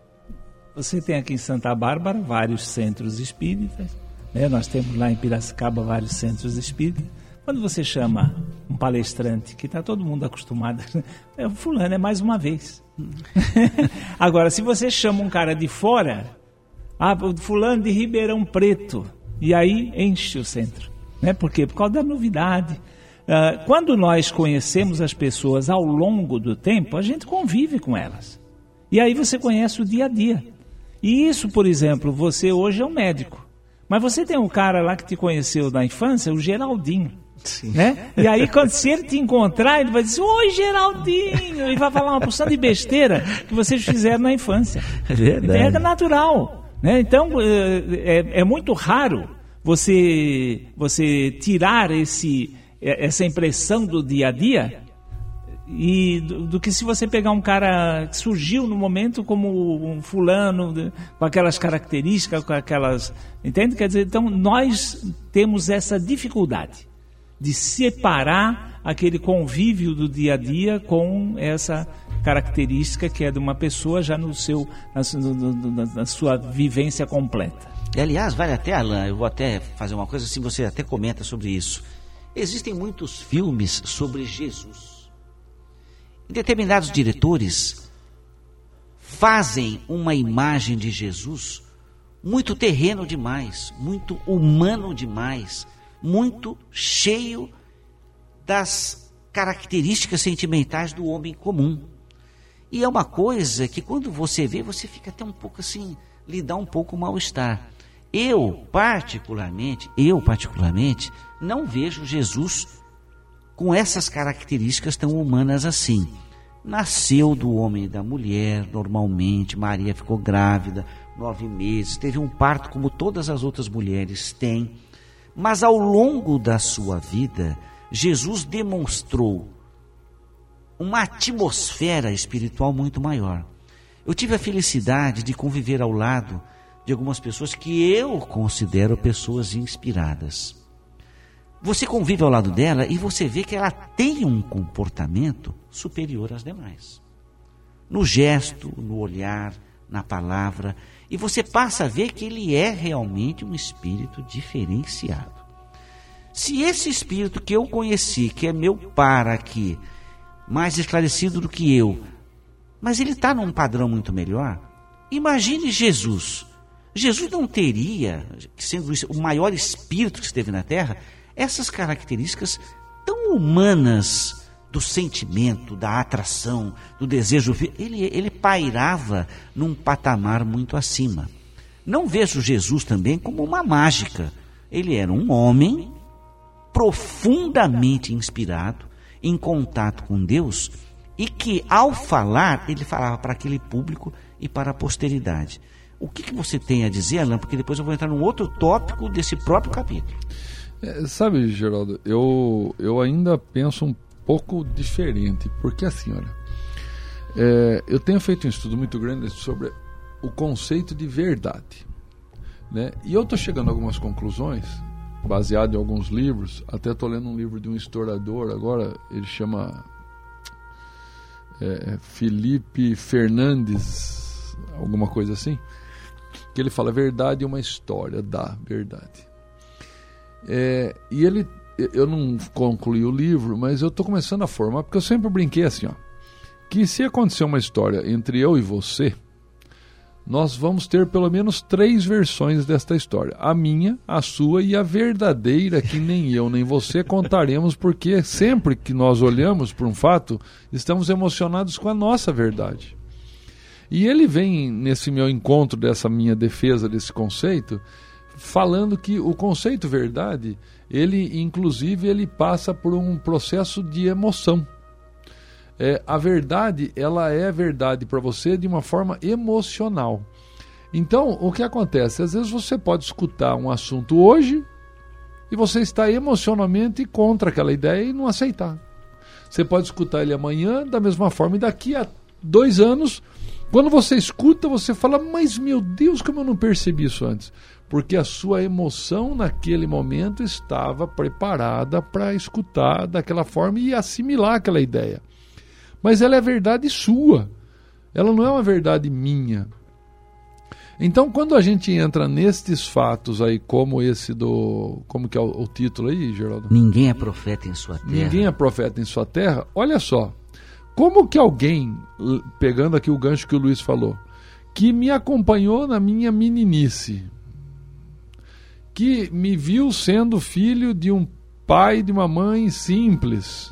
você tem aqui em Santa Bárbara vários centros espíritas, né? Nós temos lá em Piracicaba vários centros espíritas. Quando você chama um palestrante, que está todo mundo acostumado, é, fulano é mais uma vez. Agora, se você chama um cara de fora, ah, fulano de Ribeirão Preto, e aí enche o centro. Né? Por quê? Por causa da novidade. Uh, quando nós conhecemos as pessoas ao longo do tempo, a gente convive com elas. E aí você conhece o dia a dia. E isso, por exemplo, você hoje é um médico, mas você tem um cara lá que te conheceu na infância, o Geraldinho. Sim. Né? E aí, quando se ele te encontrar, ele vai dizer: oi, Geraldinho, e vai falar uma porção de besteira que vocês fizeram na infância. É verdade. É natural, né? Então é, é muito raro você, você tirar esse, essa impressão do dia a dia, e do, do que se você pegar um cara que surgiu no momento como um fulano, de, com aquelas características, com aquelas, entende? Quer dizer, então nós temos essa dificuldade de separar aquele convívio do dia a dia com essa característica que é de uma pessoa já no seu, na, na, na sua vivência completa. E, aliás, vale até, Alain, eu vou até fazer uma coisa assim, você até comenta sobre isso. Existem muitos filmes sobre Jesus. E determinados diretores fazem uma imagem de Jesus muito terreno demais, muito humano demais, muito cheio das características sentimentais do homem comum. E é uma coisa que quando você vê, você fica até um pouco assim, lhe dá um pouco mal-estar. Eu, particularmente, eu particularmente, não vejo Jesus com essas características tão humanas assim. Nasceu do homem e da mulher, normalmente, Maria ficou grávida, nove meses, teve um parto como todas as outras mulheres têm. Mas ao longo da sua vida, Jesus demonstrou uma atmosfera espiritual muito maior. Eu tive a felicidade de conviver ao lado de algumas pessoas que eu considero pessoas inspiradas. Você convive ao lado dela e você vê que ela tem um comportamento superior às demais. No gesto, no olhar, na palavra. E você passa a ver que ele é realmente um espírito diferenciado. Se esse espírito que eu conheci, que é meu par aqui, mais esclarecido do que eu, mas ele está num padrão muito melhor, imagine Jesus. Jesus não teria, sendo o maior espírito que esteve na Terra, essas características tão humanas do sentimento, da atração, do desejo. Ele, ele pairava num patamar muito acima. Não vejo Jesus também como uma mágica. Ele era um homem profundamente inspirado, em contato com Deus, e que ao falar, ele falava para aquele público e para a posteridade. O que, que você tem a dizer, Alain? Porque depois eu vou entrar num outro tópico desse próprio capítulo. É, sabe, Geraldo, eu, eu ainda penso um pouco diferente, porque assim, olha, é, eu tenho feito um estudo muito grande sobre o conceito de verdade, né? E eu estou chegando a algumas conclusões, baseado em alguns livros. Até estou lendo um livro de um historiador agora, ele chama é, Felipe Fernandes, alguma coisa assim, que ele fala: verdade é uma história da verdade. É, e ele, eu não concluí o livro, mas eu estou começando a formar, porque eu sempre brinquei assim, ó, que se acontecer uma história entre eu e você, nós vamos ter pelo menos três versões desta história: a minha, a sua e a verdadeira, que nem eu nem você contaremos, porque sempre que nós olhamos para um fato, estamos emocionados com a nossa verdade. E ele vem nesse meu encontro, dessa minha defesa desse conceito, falando que o conceito verdade, ele inclusive ele passa por um processo de emoção. É, a verdade, ela é verdade para você de uma forma emocional. Então, o que acontece? Às vezes você pode escutar um assunto hoje e você está emocionalmente contra aquela ideia e não aceitar. Você pode escutar ele amanhã da mesma forma, e daqui a dois anos, quando você escuta, você fala: mas meu Deus, como eu não percebi isso antes? Porque a sua emoção naquele momento estava preparada para escutar daquela forma e assimilar aquela ideia. Mas ela é verdade sua, ela não é uma verdade minha. Então, quando a gente entra nestes fatos aí, como esse do... Como que é o, o título aí, Geraldo? Ninguém é profeta em sua terra. Ninguém é profeta em sua terra. Olha só, como que alguém, pegando aqui o gancho que o Luiz falou, que me acompanhou na minha meninice, que me viu sendo filho de um pai e de uma mãe simples,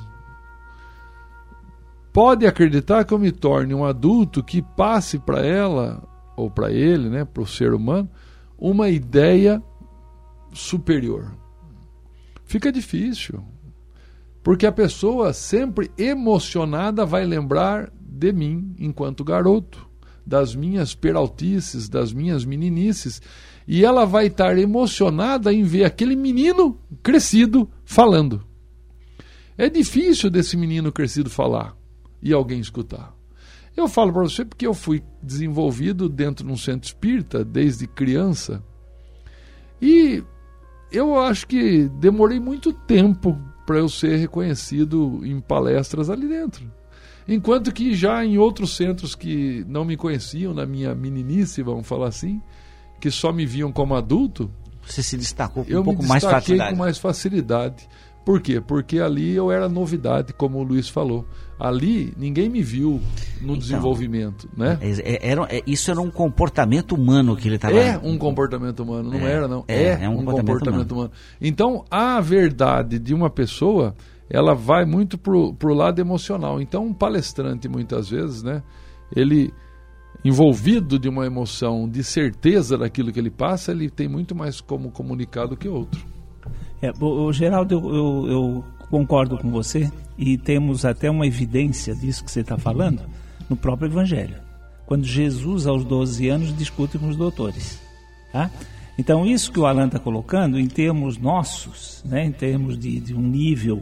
pode acreditar que eu me torne um adulto que passe para ela, ou para ele, né, para o ser humano, uma ideia superior? Fica difícil, porque a pessoa sempre emocionada vai lembrar de mim enquanto garoto, das minhas peraltices, das minhas meninices, e ela vai estar emocionada em ver aquele menino crescido falando. É difícil desse menino crescido falar e alguém escutar. Eu falo para você porque eu fui desenvolvido dentro de um centro espírita desde criança, e eu acho que demorei muito tempo para eu ser reconhecido em palestras ali dentro. Enquanto que já em outros centros que não me conheciam, na minha meninice, vamos falar assim, que só me viam como adulto, você se destacou com eu um pouco me mais destaquei facilidade. com mais facilidade. Por quê? Porque ali eu era novidade, como o Luiz falou. Ali ninguém me viu no então, desenvolvimento, né? É, era, é, isso era um comportamento humano que ele estava... É um comportamento humano, não é, era não. É, é, é um, um comportamento, comportamento humano. humano. Então, a verdade de uma pessoa, ela vai muito pro, pro lado emocional. Então, um palestrante, muitas vezes, né, ele, envolvido de uma emoção, de certeza daquilo que ele passa, ele tem muito mais como comunicar do que outro. É, o Geraldo, eu, eu, eu concordo com você, e temos até uma evidência disso que você está falando no próprio Evangelho, quando Jesus, aos doze anos, discute com os doutores, tá? Então, isso que o Alain está colocando, em termos nossos, né, em termos de, de um nível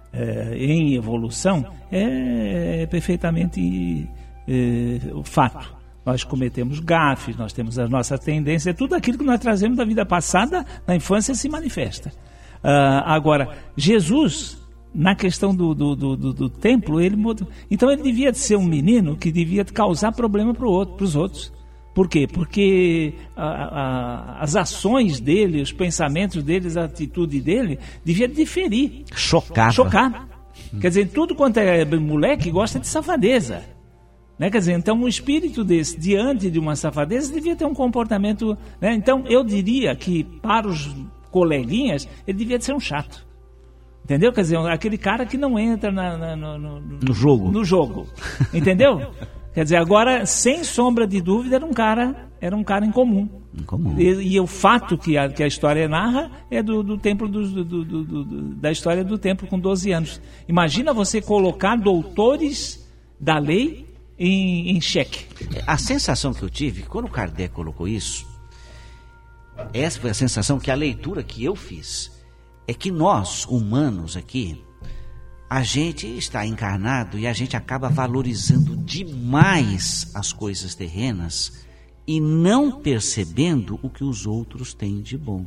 é, em evolução, é, é perfeitamente é, fato. Nós cometemos gafes, nós temos as nossas tendências, tudo aquilo que nós trazemos da vida passada, na infância se manifesta. Uh, agora, Jesus, na questão do, do, do, do, do templo, ele mudou. Então ele devia ser um menino que devia causar problema para outro, os outros. Por quê? Porque a, a, as ações dele, os pensamentos dele, a atitude dele, devia diferir. Chocava. Chocar. Hum. Quer dizer, tudo quanto é moleque gosta de safadeza. Né? Quer dizer, então um espírito desse, diante de uma safadeza, devia ter um comportamento... Né? Então eu diria que para os coleguinhas, ele devia ser um chato. Entendeu? Quer dizer, aquele cara que não entra na, na, no, no, no jogo. No jogo. Entendeu? Quer dizer, agora, sem sombra de dúvida, era um cara, era um cara incomum. Incomum. E, e o fato que a, que a história narra é do, do templo do, do, do, do, do, da história do templo com doze anos. Imagina você colocar doutores da lei em, em xeque. A sensação que eu tive, quando o Kardec colocou isso, essa foi a sensação que a leitura que eu fiz, é que nós, humanos aqui, a gente está encarnado e a gente acaba valorizando demais as coisas terrenas e não percebendo o que os outros têm de bom.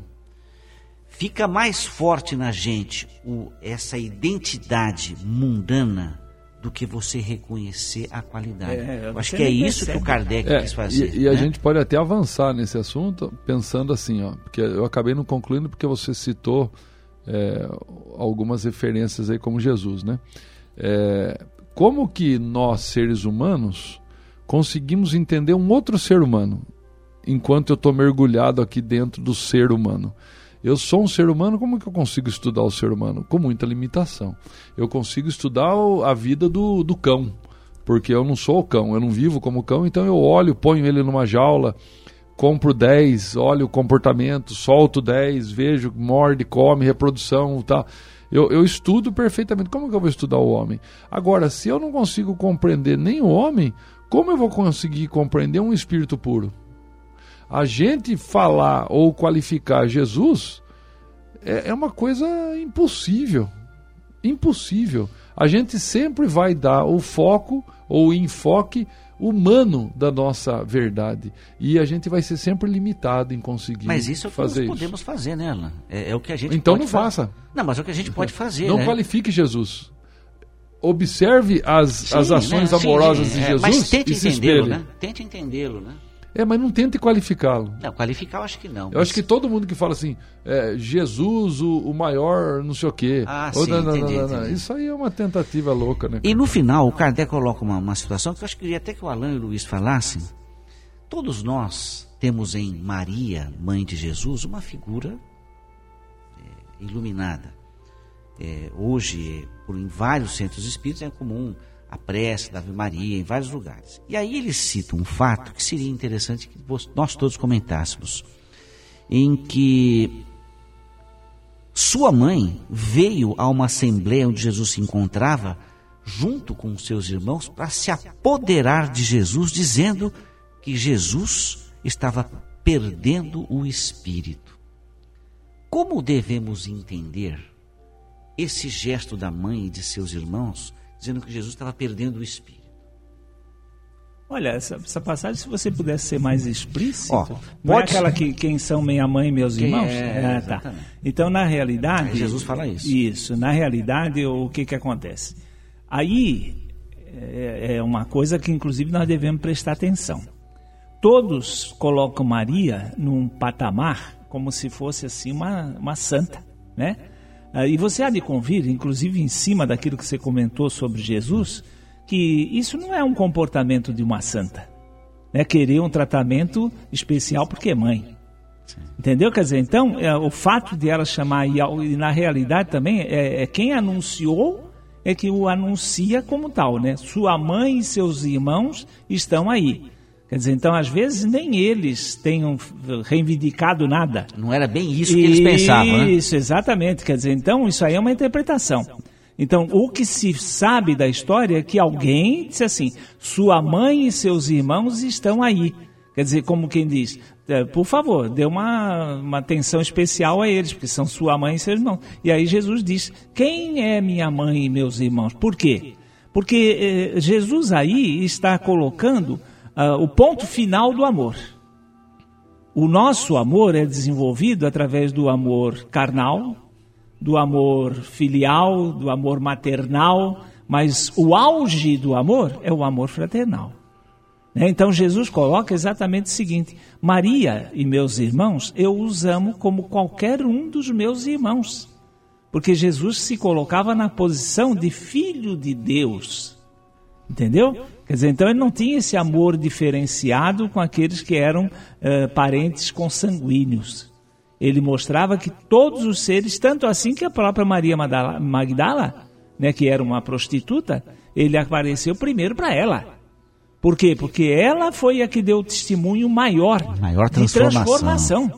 Fica mais forte na gente o, essa identidade mundana do que você reconhecer a qualidade. É, eu acho que é isso que o Kardec é, quis fazer. E, e né? a gente pode até avançar nesse assunto pensando assim, ó, porque eu acabei não concluindo porque você citou É, algumas referências aí como Jesus, né? É, como que nós, seres humanos, conseguimos entender um outro ser humano enquanto eu estou mergulhado aqui dentro do ser humano? Eu sou um ser humano, como que eu consigo estudar o ser humano? Com muita limitação. Eu consigo estudar a vida do, do cão, porque eu não sou o cão, eu não vivo como cão, então eu olho, ponho ele numa jaula, compro dez, olho o comportamento, solto dez, vejo, morde, come, reprodução e tal. Eu, eu estudo perfeitamente. Como que eu vou estudar o homem? Agora, se eu não consigo compreender nem o homem, como eu vou conseguir compreender um espírito puro? A gente falar ou qualificar Jesus é, é uma coisa impossível. Impossível. A gente sempre vai dar o foco ou o enfoque humano da nossa verdade. E a gente vai ser sempre limitado em conseguir fazer isso. Mas isso é o que nós podemos isso. fazer, né, Alan? É, é o que a gente então pode não faça. Fa- não, mas é o que a gente pode fazer, Não né? qualifique Jesus. Observe as, sim, as ações né? amorosas sim, de Jesus é, mas tente e se entendê-lo, espelhe. Né? Tente entendê-lo, né? É, mas não tente qualificá-lo. Não, qualificar eu acho que não. Eu mas... acho que todo mundo que fala assim, é, Jesus, o, o maior, não sei o quê. Ah, ou, sim, não, entendi, não, não, entendi. Isso aí é uma tentativa louca, né? E no final, o Kardec coloca uma, uma situação que eu acho que queria até que o Alan e o Luiz falassem. Todos nós temos em Maria, mãe de Jesus, uma figura é, iluminada. É, hoje, por, em vários centros espíritas, é comum a prece da Ave Maria em vários lugares. E aí ele cita um fato que seria interessante que nós todos comentássemos, em que sua mãe veio a uma assembleia onde Jesus se encontrava, junto com os seus irmãos, para se apoderar de Jesus, dizendo que Jesus estava perdendo o espírito. Como devemos entender esse gesto da mãe e de seus irmãos, dizendo que Jesus estava perdendo o espírito? Olha, essa, essa passagem, se você pudesse ser mais explícito, oh, não é aquela que quem são minha mãe e meus quem irmãos? É, é, tá. Então, na realidade... Aí Jesus fala isso. Isso, na realidade, o que que acontece? Aí, é, é uma coisa que, inclusive, nós devemos prestar atenção. Todos colocam Maria num patamar como se fosse, assim, uma, uma santa, né? E você há de convir, inclusive em cima daquilo que você comentou sobre Jesus, que isso não é um comportamento de uma santa, né? Querer um tratamento especial porque é mãe. Sim. Entendeu? Quer dizer, então, é, o fato de ela chamar, e, e na realidade também, é, é quem anunciou, é que o anuncia como tal, né? Sua mãe e seus irmãos estão aí. Quer dizer, então, às vezes, nem eles tenham reivindicado nada. Não era bem isso que eles pensavam, né? Isso, exatamente. Quer dizer, então, isso aí é uma interpretação. Então, o que se sabe da história é que alguém disse assim, sua mãe e seus irmãos estão aí. Quer dizer, como quem diz, por favor, dê uma, uma atenção especial a eles, porque são sua mãe e seus irmãos. E aí Jesus diz, quem é minha mãe e meus irmãos? Por quê? Porque eh, Jesus aí está colocando uh, o ponto final do amor. O nosso amor é desenvolvido através do amor carnal, do amor filial, do amor maternal, mas o auge do amor é o amor fraternal. Então Jesus coloca exatamente o seguinte, Maria e meus irmãos, eu os amo como qualquer um dos meus irmãos. Porque Jesus se colocava na posição de filho de Deus. Entendeu? Quer dizer, então ele não tinha esse amor diferenciado com aqueles que eram uh, parentes consanguíneos. Ele mostrava que todos os seres, tanto assim que a própria Maria Magdala, Magdala né, que era uma prostituta, ele apareceu primeiro para ela. Por quê? Porque ela foi a que deu o testemunho maior, maior transformação. de transformação.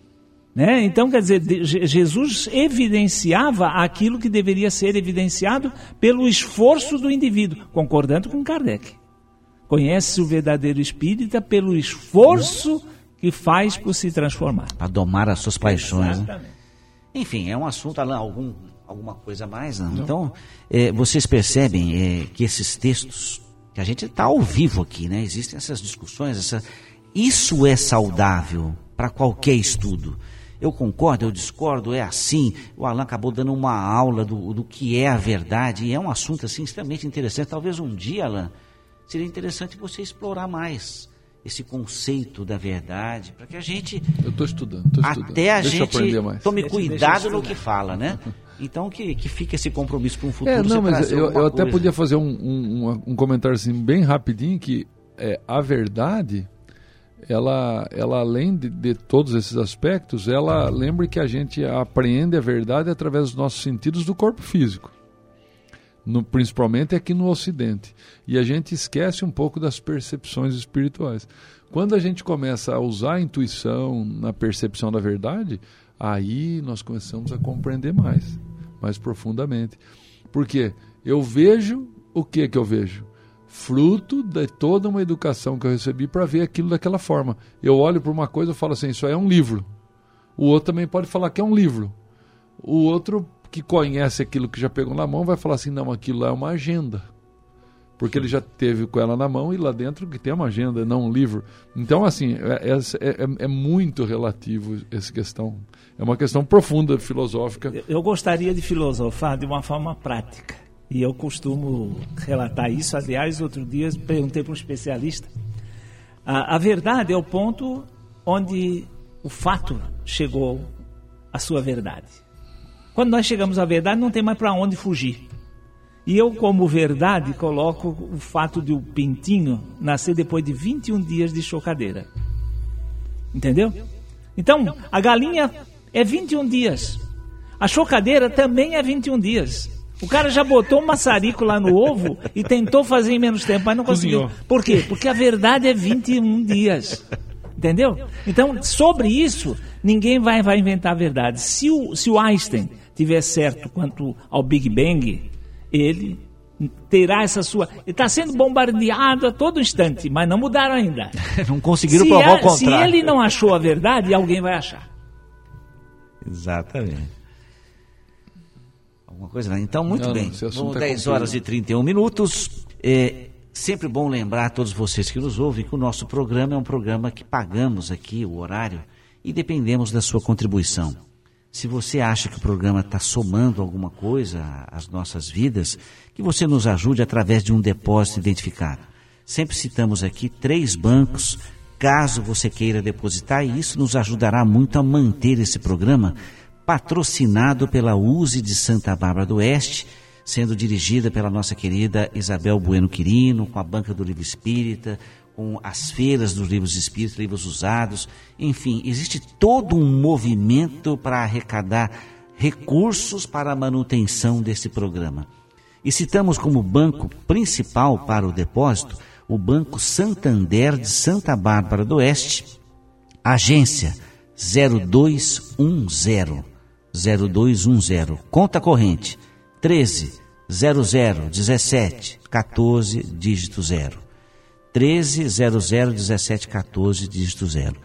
Né? Então, quer dizer, Jesus evidenciava aquilo que deveria ser evidenciado pelo esforço do indivíduo, concordando com Kardec. Conhece o verdadeiro espírita pelo esforço que faz por se transformar. Para domar as suas paixões. Né? Enfim, é um assunto, Alain, algum, alguma coisa a mais? Não? Não. Então, é, vocês percebem é, que esses textos... que a gente está ao vivo aqui, né? Existem essas discussões, essa... isso é saudável para qualquer estudo. Eu concordo, eu discordo, é assim. O Alain acabou dando uma aula do, do que é a verdade, e é um assunto assim extremamente interessante. Talvez um dia, Alain, seria interessante você explorar mais esse conceito da verdade, para que a gente... Eu estou estudando, estou estudando. Até a deixa gente tome cuidado no que fala, né? Então que, que fique esse compromisso para um futuro. É, não, mas eu, eu até coisa. podia fazer um, um, um comentário assim, bem rapidinho, que é, a verdade, ela, ela além de, de todos esses aspectos, ela lembra que a gente apreende a verdade através dos nossos sentidos do corpo físico. No, principalmente aqui no Ocidente. E a gente esquece um pouco das percepções espirituais. Quando a gente começa a usar a intuição na percepção da verdade, aí nós começamos a compreender mais, mais profundamente. Porque eu vejo, o que que eu vejo? Fruto de toda uma educação que eu recebi para ver aquilo daquela forma. Eu olho para uma coisa e falo assim, isso aí é um livro. O outro também pode falar que é um livro. O outro que conhece aquilo que já pegou na mão vai falar assim, não, aquilo lá é uma agenda. Porque ele já teve com ela na mão e lá dentro que tem uma agenda, não um livro. Então, assim, é, é, é muito relativo essa questão. É uma questão profunda, filosófica. Eu gostaria de filosofar de uma forma prática. E eu costumo relatar isso. Aliás, outro dia perguntei para um especialista. A, a verdade é o ponto onde o fato chegou à sua verdade. Quando nós chegamos à verdade, não tem mais para onde fugir. E eu, como verdade, coloco o fato de o pintinho nascer depois de vinte e um dias de chocadeira. Entendeu? Então, a galinha é vinte e um dias. A chocadeira também é vinte e um dias. O cara já botou um maçarico lá no ovo e tentou fazer em menos tempo, mas não conseguiu. Por quê? Porque a verdade é vinte e um dias. Entendeu? Então, sobre isso, ninguém vai, vai inventar a verdade. Se o, se o Einstein tiver certo quanto ao Big Bang, ele terá essa sua... Ele está sendo bombardeado a todo instante, mas não mudaram ainda. Não conseguiram se provar a, o contrário. Se ele não achou a verdade, alguém vai achar. Exatamente. Alguma coisa, né? Então, muito não, bem. São é dez horas e trinta e um minutos. É sempre bom lembrar a todos vocês que nos ouvem que o nosso programa é um programa que pagamos aqui o horário e dependemos da sua contribuição. Se você acha que o programa está somando alguma coisa às nossas vidas, que você nos ajude através de um depósito identificado. Sempre citamos aqui três bancos, caso você queira depositar, e isso nos ajudará muito a manter esse programa patrocinado pela U S E de Santa Bárbara do Oeste, sendo dirigida pela nossa querida Isabel Bueno Quirino, com a Banca do Livro Espírita, com as feiras dos livros espíritas, livros usados, enfim, existe todo um movimento para arrecadar recursos para a manutenção desse programa. E citamos como banco principal para o depósito o Banco Santander de Santa Bárbara do Oeste, agência zero dois um zero, zero dois um zero, conta corrente treze zero zero dezessete quatorze, dígito zero. treze zero zero dezessete quatorze, dígito zero.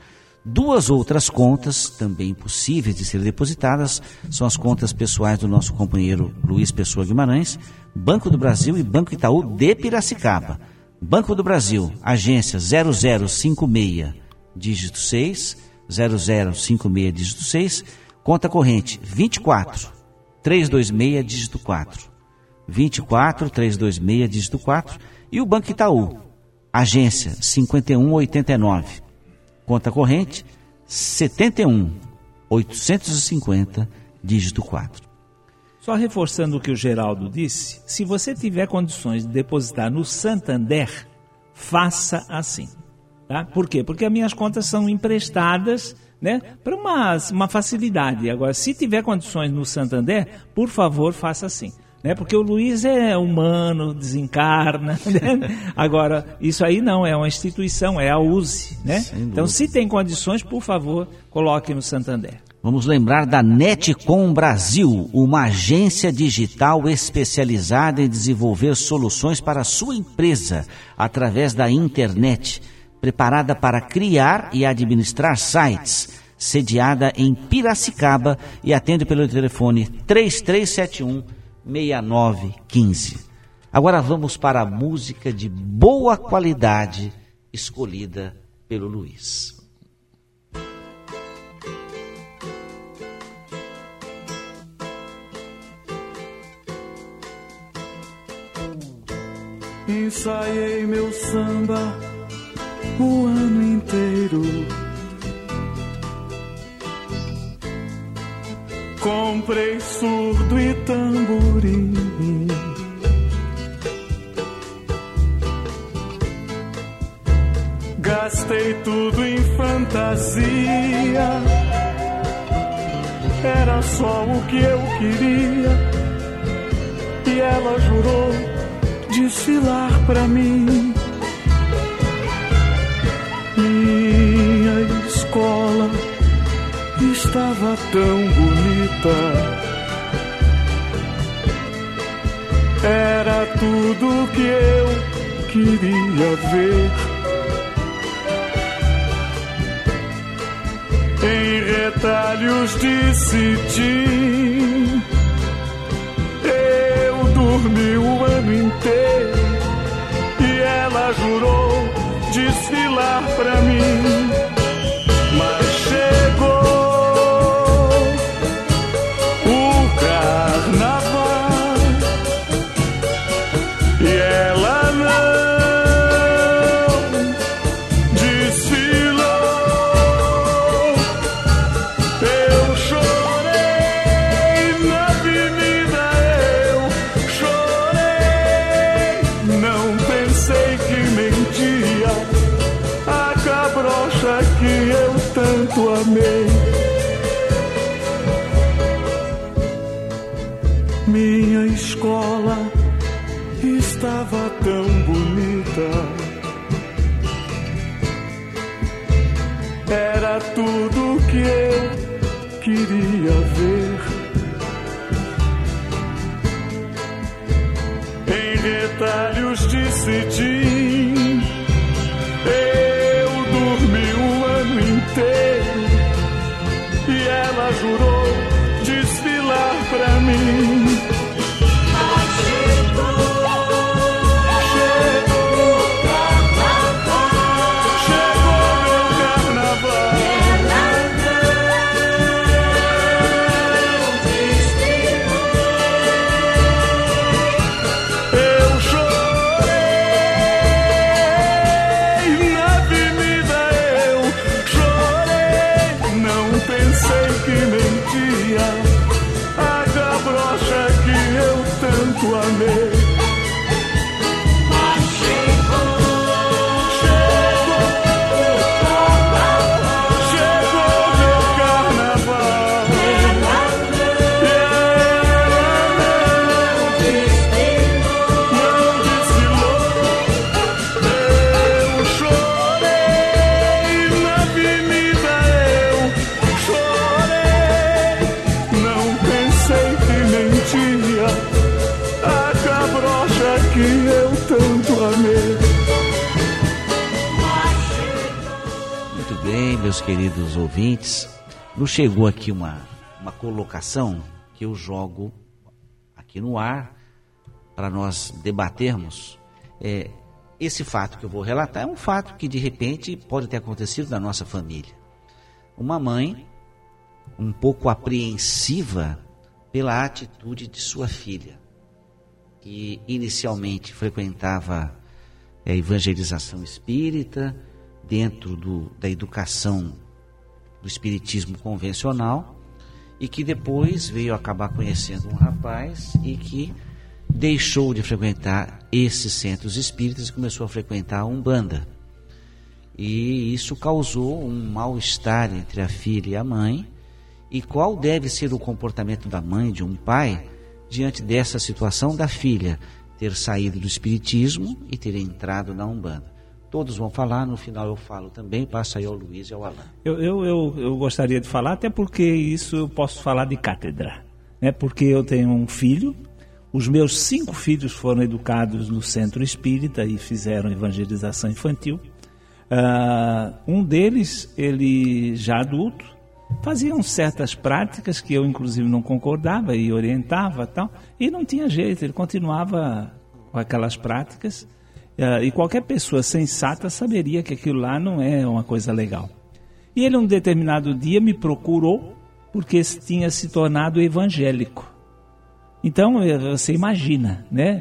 Duas outras contas, também possíveis de serem depositadas, são as contas pessoais do nosso companheiro Luiz Pessoa Guimarães, Banco do Brasil e Banco Itaú de Piracicaba. Banco do Brasil, agência zero zero cinco seis, dígito seis, zero zero cinco seis, dígito seis, conta corrente vinte e quatro, trezentos e vinte e seis, dígito quatro, vinte e quatro, trezentos e vinte e seis, dígito quatro, e o Banco Itaú, agência cinquenta e um oitenta e nove, conta corrente setenta e um, oitocentos e cinquenta, dígito quatro. Só reforçando o que o Geraldo disse, se você tiver condições de depositar no Santander, faça assim. Tá? Por quê? Porque as minhas contas são emprestadas, né, para uma, uma facilidade. Agora, se tiver condições no Santander, por favor, faça assim. Né? Porque o Luiz é humano, desencarna. Né? Agora, isso aí não, é uma instituição, é a U S E. Né? Então, se tem condições, por favor, coloque no Santander. Vamos lembrar da Netcom Brasil, uma agência digital especializada em desenvolver soluções para a sua empresa através da internet, preparada para criar e administrar sites, sediada em Piracicaba e atende pelo telefone três três sete um, seis nove um cinco. Agora vamos para a música de boa qualidade escolhida pelo Luiz. Ensaiei meu samba o ano inteiro, comprei surdo e tamborim, gastei tudo em fantasia, era só o que eu queria, e ela jurou desfilar pra mim. Minha escola estava tão bonita, era tudo que eu queria ver. Em retalhos de cetim, eu dormi o ano inteiro e ela jurou desfilar pra mim. Mas chegou o carnaval e ela não desfilou. Eu chorei na avenida, eu chorei, não pensei que mentia a cabrocha que eu tanto amei. Minha escola estava tão bonita, era tudo que eu queria ver. Em retalhos de cetim, eu dormi o ano inteiro e ela jurou desfilar pra mim. Amei. Mas chegou, chegou, chegou meu carnaval e ela não desfilou. Eu chorei na avenida, eu chorei, não pensei que mentia a cabra bem, meus queridos ouvintes, nos chegou aqui uma, uma colocação que eu jogo aqui no ar para nós debatermos. É, esse fato que eu vou relatar é um fato que de repente pode ter acontecido na nossa família. Uma mãe um pouco apreensiva pela atitude de sua filha, que inicialmente frequentava a evangelização espírita, dentro do, da educação do espiritismo convencional, e que depois veio acabar conhecendo um rapaz e que deixou de frequentar esses centros espíritas e começou a frequentar a Umbanda. E isso causou um mal-estar entre a filha e a mãe. E qual deve ser o comportamento da mãe, de um pai, diante dessa situação da filha ter saído do espiritismo e ter entrado na Umbanda? Todos vão falar, no final eu falo também, passa aí ao Luiz e ao Alain. Eu, eu, eu, eu gostaria de falar, até porque isso eu posso falar de cátedra, né? Porque eu tenho um filho, os meus cinco filhos foram educados no centro espírita e fizeram evangelização infantil. Uh, um deles, ele já adulto, faziam certas práticas que eu inclusive não concordava e orientava tal, e não tinha jeito, ele continuava com aquelas práticas. Uh, e qualquer pessoa sensata saberia que aquilo lá não é uma coisa legal. E ele um determinado dia me procurou porque tinha se tornado evangélico. Então você imagina, né?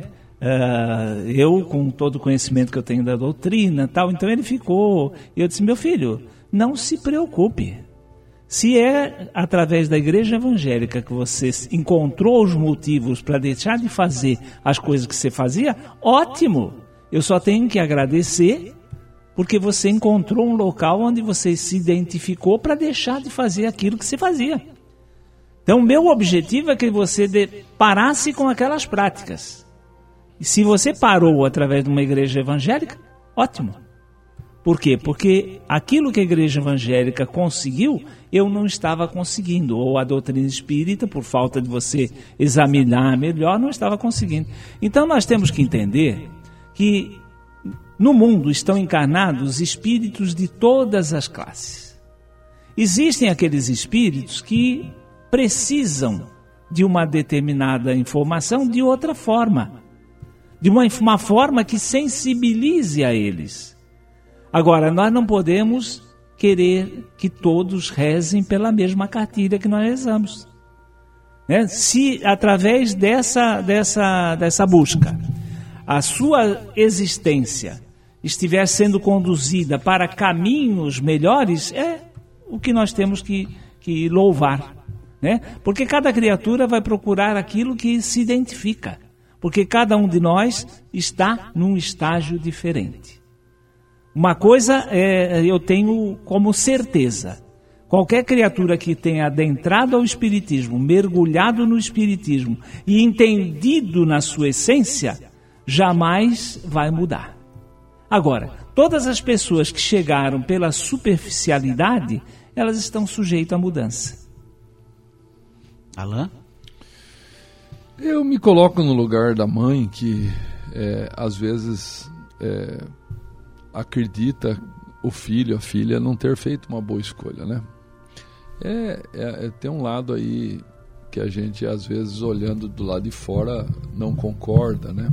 Uh, eu com todo o conhecimento que eu tenho da doutrina tal, então ele ficou, eu disse, meu filho, não se preocupe. Se é através da igreja evangélica que você encontrou os motivos para deixar de fazer as coisas que você fazia, ótimo! Eu só tenho que agradecer porque você encontrou um local onde você se identificou para deixar de fazer aquilo que você fazia. Então, o meu objetivo é que você de, parasse com aquelas práticas. E se você parou através de uma igreja evangélica, ótimo. Por quê? Porque aquilo que a igreja evangélica conseguiu, eu não estava conseguindo. Ou a doutrina espírita, por falta de você examinar melhor, não estava conseguindo. Então, nós temos que entender que no mundo estão encarnados espíritos de todas as classes. Existem aqueles espíritos que precisam de uma determinada informação de outra forma, de uma, uma forma que sensibilize a eles. Agora, nós não podemos querer que todos rezem pela mesma cartilha que nós rezamos, né? Se através dessa, dessa, dessa busca a sua existência estiver sendo conduzida para caminhos melhores, é o que nós temos que, que louvar, né? Porque cada criatura vai procurar aquilo que se identifica, porque cada um de nós está num estágio diferente. Uma coisa é, eu tenho como certeza, qualquer criatura que tenha adentrado ao Espiritismo, mergulhado no Espiritismo e entendido na sua essência, jamais vai mudar. Agora, todas as pessoas que chegaram pela superficialidade, elas estão sujeitas à mudança. Alain? Eu me coloco no lugar da mãe que, é, às vezes, é, acredita o filho, a filha, não ter feito uma boa escolha, né? É, é, é, tem um lado aí que a gente, às vezes, olhando do lado de fora, não concorda, né?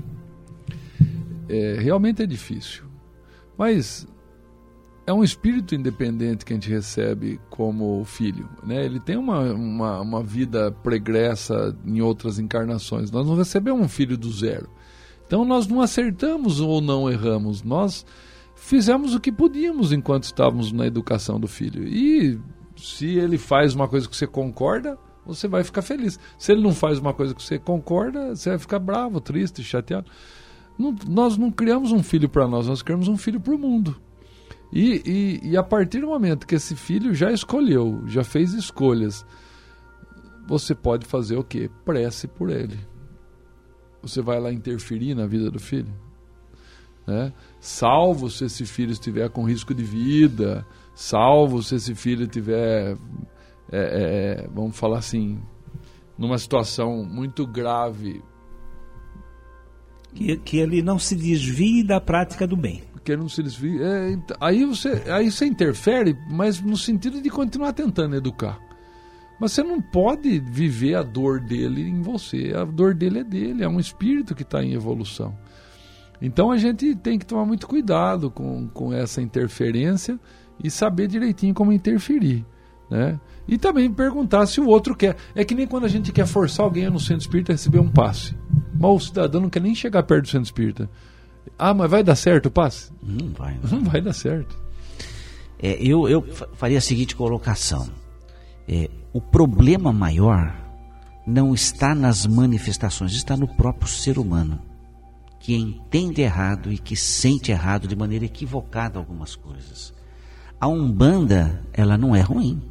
É, realmente é difícil, mas é um espírito independente que a gente recebe como filho, né? Ele tem uma, uma, uma vida pregressa em outras encarnações. Nós não recebemos um filho do zero, então nós não acertamos ou não erramos, nós fizemos o que podíamos enquanto estávamos na educação do filho. E se ele faz uma coisa que você concorda, você vai ficar feliz. Se ele não faz uma coisa que você concorda, você vai ficar bravo, triste, chateado. Não, nós não criamos um filho para nós, nós criamos um filho para o mundo. E, e, e a partir do momento que esse filho já escolheu, já fez escolhas, você pode fazer o quê? Prece por ele. Você vai lá interferir na vida do filho? Né? Salvo se esse filho estiver com risco de vida, salvo se esse filho estiver, é, é, vamos falar assim, numa situação muito grave Que, que ele não se desvie da prática do bem. Que ele não se desvie. É, aí, você, aí você interfere, mas no sentido de continuar tentando educar. Mas você não pode viver a dor dele em você. A dor dele é dele, é um espírito que está em evolução. Então a gente tem que tomar muito cuidado com, com essa interferência e saber direitinho como interferir, né? E também perguntar se o outro quer. É que nem quando a gente quer forçar alguém no centro espírita a receber um passe. Mas o cidadão não quer nem chegar perto do centro espírita. Ah, mas vai dar certo o passe? Não vai. Não, não vai dar certo. É, eu, eu faria a seguinte colocação. É, o problema maior não está nas manifestações, está no próprio ser humano, que entende errado e que sente errado de maneira equivocada algumas coisas. A Umbanda, ela não é ruim.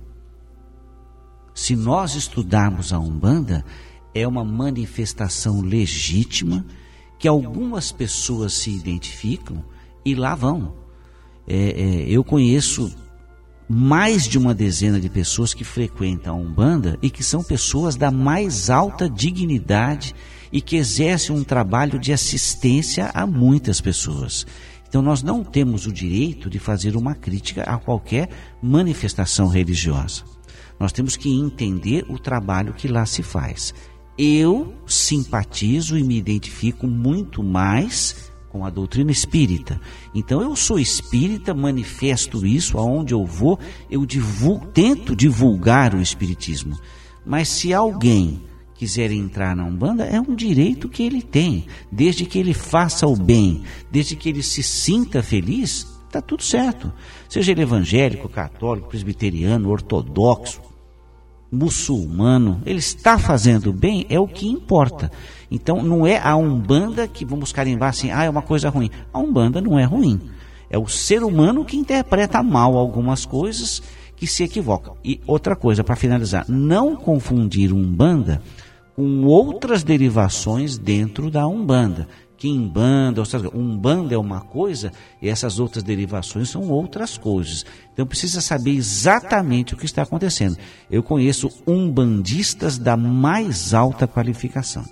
Se nós estudarmos a Umbanda, é uma manifestação legítima que algumas pessoas se identificam e lá vão. É, é, eu conheço mais de uma dezena de pessoas que frequentam a Umbanda e que são pessoas da mais alta dignidade e que exercem um trabalho de assistência a muitas pessoas. Então nós não temos o direito de fazer uma crítica a qualquer manifestação religiosa. Nós temos que entender o trabalho que lá se faz. Eu simpatizo e me identifico muito mais com a doutrina espírita. Então eu sou espírita, manifesto isso aonde eu vou, eu divulgo, tento divulgar o espiritismo. Mas se alguém quiser entrar na Umbanda, é um direito que ele tem, desde que ele faça o bem, desde que ele se sinta feliz, está tudo certo. Seja ele evangélico, católico, presbiteriano, ortodoxo, muçulmano, ele está fazendo bem, é o que importa. Então não é a Umbanda que vamos carimbar assim, ah, é uma coisa ruim. A Umbanda não é ruim. É o ser humano que interpreta mal algumas coisas, que se equivoca. E outra coisa, para finalizar, não confundir Umbanda com outras derivações dentro da Umbanda. Quimbanda, Umbanda é uma coisa e essas outras derivações são outras coisas. Então precisa saber exatamente o que está acontecendo. Eu conheço umbandistas da mais alta qualificação.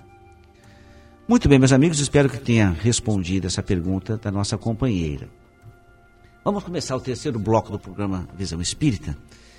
Muito bem, meus amigos, espero que tenha respondido essa pergunta da nossa companheira. Vamos começar o terceiro bloco do programa Visão Espírita.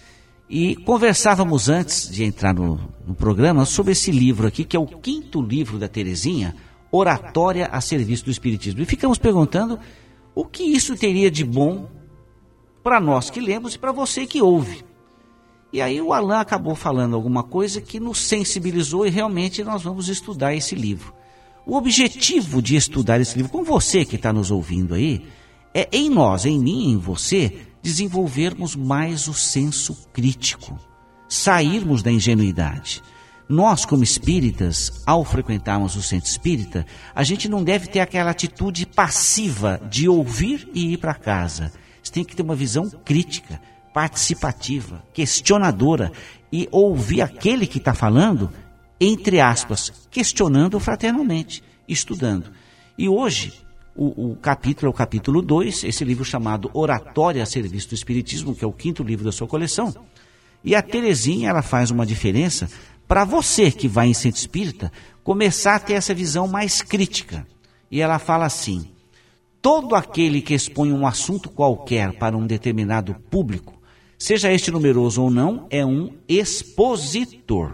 E conversávamos antes de entrar no, no programa sobre esse livro aqui, que é o quinto livro da Terezinha, Oratória a Serviço do Espiritismo. E ficamos perguntando o que isso teria de bom para nós que lemos e para você que ouve. E aí o Alain acabou falando alguma coisa que nos sensibilizou e realmente nós vamos estudar esse livro. O objetivo de estudar esse livro, com você que está nos ouvindo aí, é em nós, em mim, em você, desenvolvermos mais o senso crítico, sairmos da ingenuidade. Nós, como espíritas, ao frequentarmos o centro espírita, a gente não deve ter aquela atitude passiva de ouvir e ir para casa. Você tem que ter uma visão crítica, participativa, questionadora e ouvir aquele que está falando, entre aspas, questionando fraternalmente, estudando. E hoje, o, o capítulo é o capítulo dois, esse livro chamado Oratória a Serviço do Espiritismo, que é o quinto livro da sua coleção. E a Terezinha, ela faz uma diferença para você que vai em centro espírita começar a ter essa visão mais crítica. E ela fala assim: todo aquele que expõe um assunto qualquer para um determinado público, seja este numeroso ou não, é um expositor.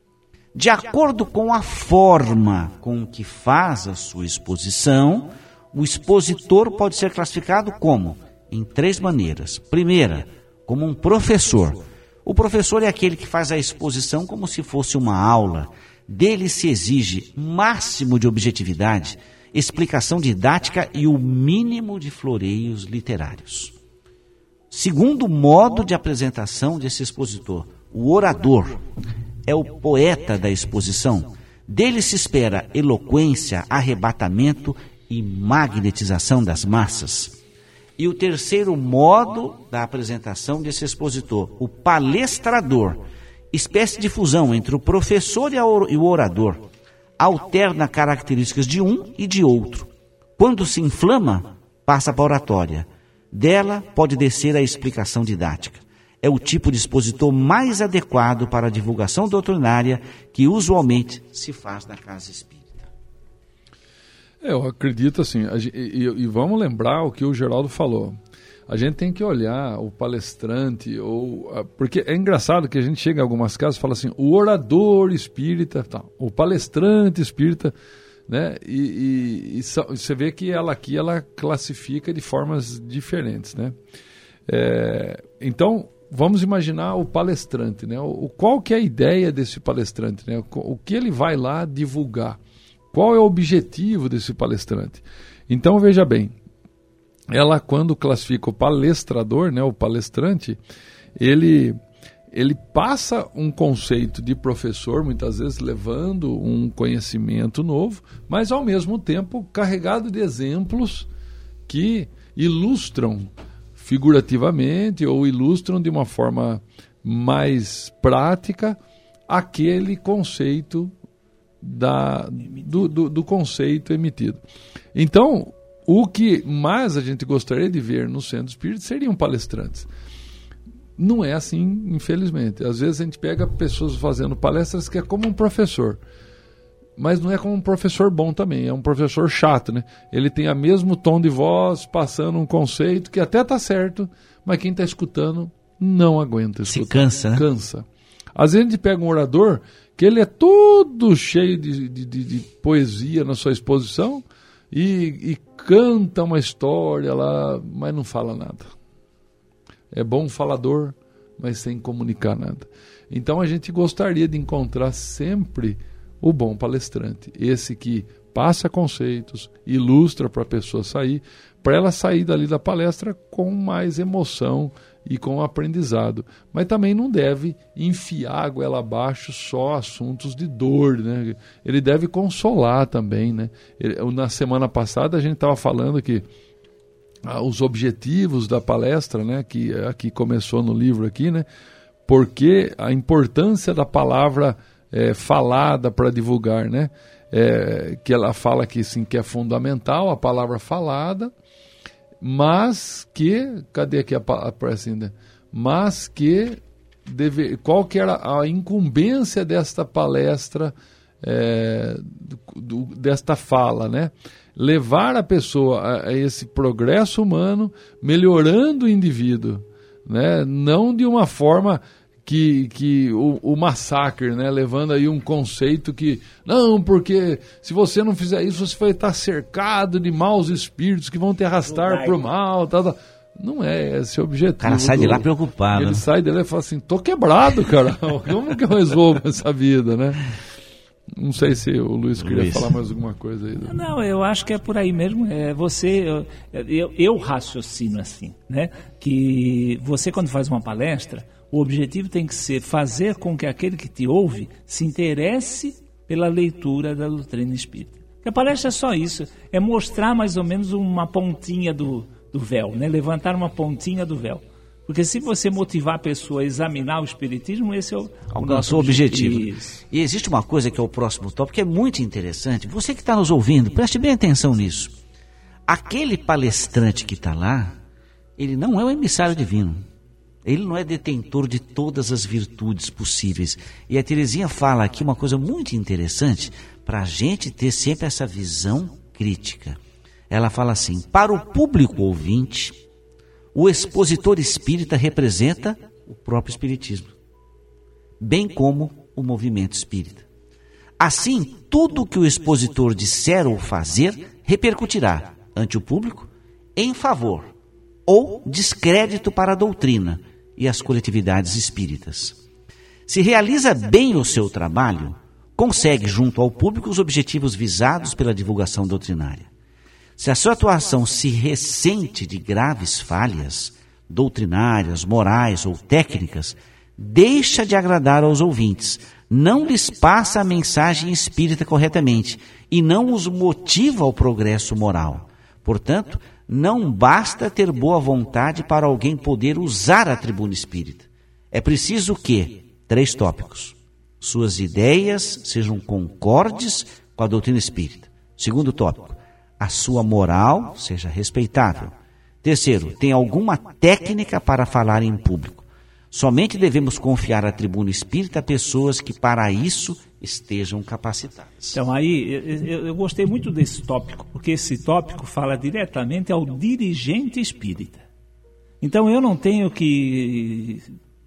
De acordo com a forma com que faz a sua exposição, o expositor pode ser classificado como? Em três maneiras. Primeira, como um professor. O professor é aquele que faz a exposição como se fosse uma aula. Dele se exige máximo de objetividade, explicação didática e o mínimo de floreios literários. Segundo modo de apresentação desse expositor, o orador é o poeta da exposição. Dele se espera eloquência, arrebatamento e magnetização das massas. E o terceiro modo da apresentação desse expositor, o palestrador, espécie de fusão entre o professor e o orador, alterna características de um e de outro. Quando se inflama, passa para a oratória. Dela pode descer a explicação didática. É o tipo de expositor mais adequado para a divulgação doutrinária que usualmente se faz na casa espírita. Eu acredito assim, e, e vamos lembrar o que o Geraldo falou. A gente tem que olhar o palestrante, ou porque é engraçado que a gente chega em algumas casas e fala assim, o orador espírita, tá, o palestrante espírita, né? E, e, e você vê que ela aqui ela classifica de formas diferentes, né? É, então, vamos imaginar o palestrante, né? O, qual que é a ideia desse palestrante, né? O, o que ele vai lá divulgar? Qual é o objetivo desse palestrante? Então, veja bem, ela quando classifica o palestrador, né, o palestrante, ele, ele passa um conceito de professor, muitas vezes levando um conhecimento novo, mas ao mesmo tempo carregado de exemplos que ilustram figurativamente ou ilustram de uma forma mais prática aquele conceito da, do, do, do conceito emitido. Então, o que mais a gente gostaria de ver no Centro Espírita seriam palestrantes. Não é assim, infelizmente. Às vezes a gente pega pessoas fazendo palestras que é como um professor. Mas não é como um professor bom também, é um professor chato, né? Ele tem o mesmo tom de voz, passando um conceito que até está certo, mas quem está escutando não aguenta escutar. Se cansa, né? Cansa. Às vezes a gente pega um orador que ele é todo cheio de, de, de, de poesia na sua exposição, E, e canta uma história lá, mas não fala nada. É bom falador, mas sem comunicar nada. Então a gente gostaria de encontrar sempre o bom palestrante. Esse que passa conceitos, ilustra para a pessoa sair, para ela sair dali da palestra com mais emoção e com aprendizado. Mas também não deve enfiar a goela abaixo só assuntos de dor, né? Ele deve consolar também, né? Ele, na semana passada a gente estava falando que ah, os objetivos da palestra, né? Que aqui começou no livro aqui, né? Porque a importância da palavra é, falada para divulgar, né? É, que ela fala que, sim, que é fundamental a palavra falada, mas que, cadê aqui a palavra ainda? Mas que, deve, qual que era a incumbência desta palestra, é, do, do, desta fala, né? Levar a pessoa a, a esse progresso humano, melhorando o indivíduo, né? Não de uma forma que, que o, o massacre, né? Levando aí um conceito que, não, porque se você não fizer isso, você vai estar cercado de maus espíritos que vão te arrastar para o mal, tal, tal. Não é esse o objetivo. O cara sai do, de lá preocupado. Ele né? sai de lá e fala assim, tô quebrado, cara. Como que eu resolvo essa vida, né? Não sei se o Luiz queria Luiz. falar mais alguma coisa aí. Não, eu acho que é por aí mesmo. É você, eu, eu, eu raciocino assim, né? Que você, quando faz uma palestra, o objetivo tem que ser fazer com que aquele que te ouve se interesse pela leitura da doutrina espírita. Porque a palestra é só isso, é mostrar mais ou menos uma pontinha do, do véu, né? Levantar uma pontinha do véu. Porque se você motivar a pessoa a examinar o espiritismo, esse é o, o nosso objetivo. objetivo. E existe uma coisa que é o próximo tópico, que é muito interessante. Você que está nos ouvindo, preste bem atenção nisso. Aquele palestrante que está lá, ele não é um emissário divino. Ele não é detentor de todas as virtudes possíveis. E a Terezinha fala aqui uma coisa muito interessante, para a gente ter sempre essa visão crítica. Ela fala assim, para o público ouvinte, o expositor espírita representa o próprio espiritismo, bem como o movimento espírita. Assim, tudo que o expositor disser ou fazer repercutirá ante o público em favor ou descrédito para a doutrina e as coletividades espíritas. Se realiza bem o seu trabalho, consegue junto ao público os objetivos visados pela divulgação doutrinária. Se a sua atuação se ressente de graves falhas, doutrinárias, morais ou técnicas, deixa de agradar aos ouvintes, não lhes passa a mensagem espírita corretamente e não os motiva ao progresso moral. Portanto, não basta ter boa vontade para alguém poder usar a tribuna espírita. É preciso que, três tópicos, suas ideias sejam concordes com a doutrina espírita. Segundo tópico, a sua moral seja respeitável. Terceiro, tem alguma técnica para falar em público. Somente devemos confiar a tribuna espírita a pessoas que para isso estejam capacitadas. Então aí, eu, eu gostei muito desse tópico, porque esse tópico fala diretamente ao dirigente espírita. Então eu não tenho que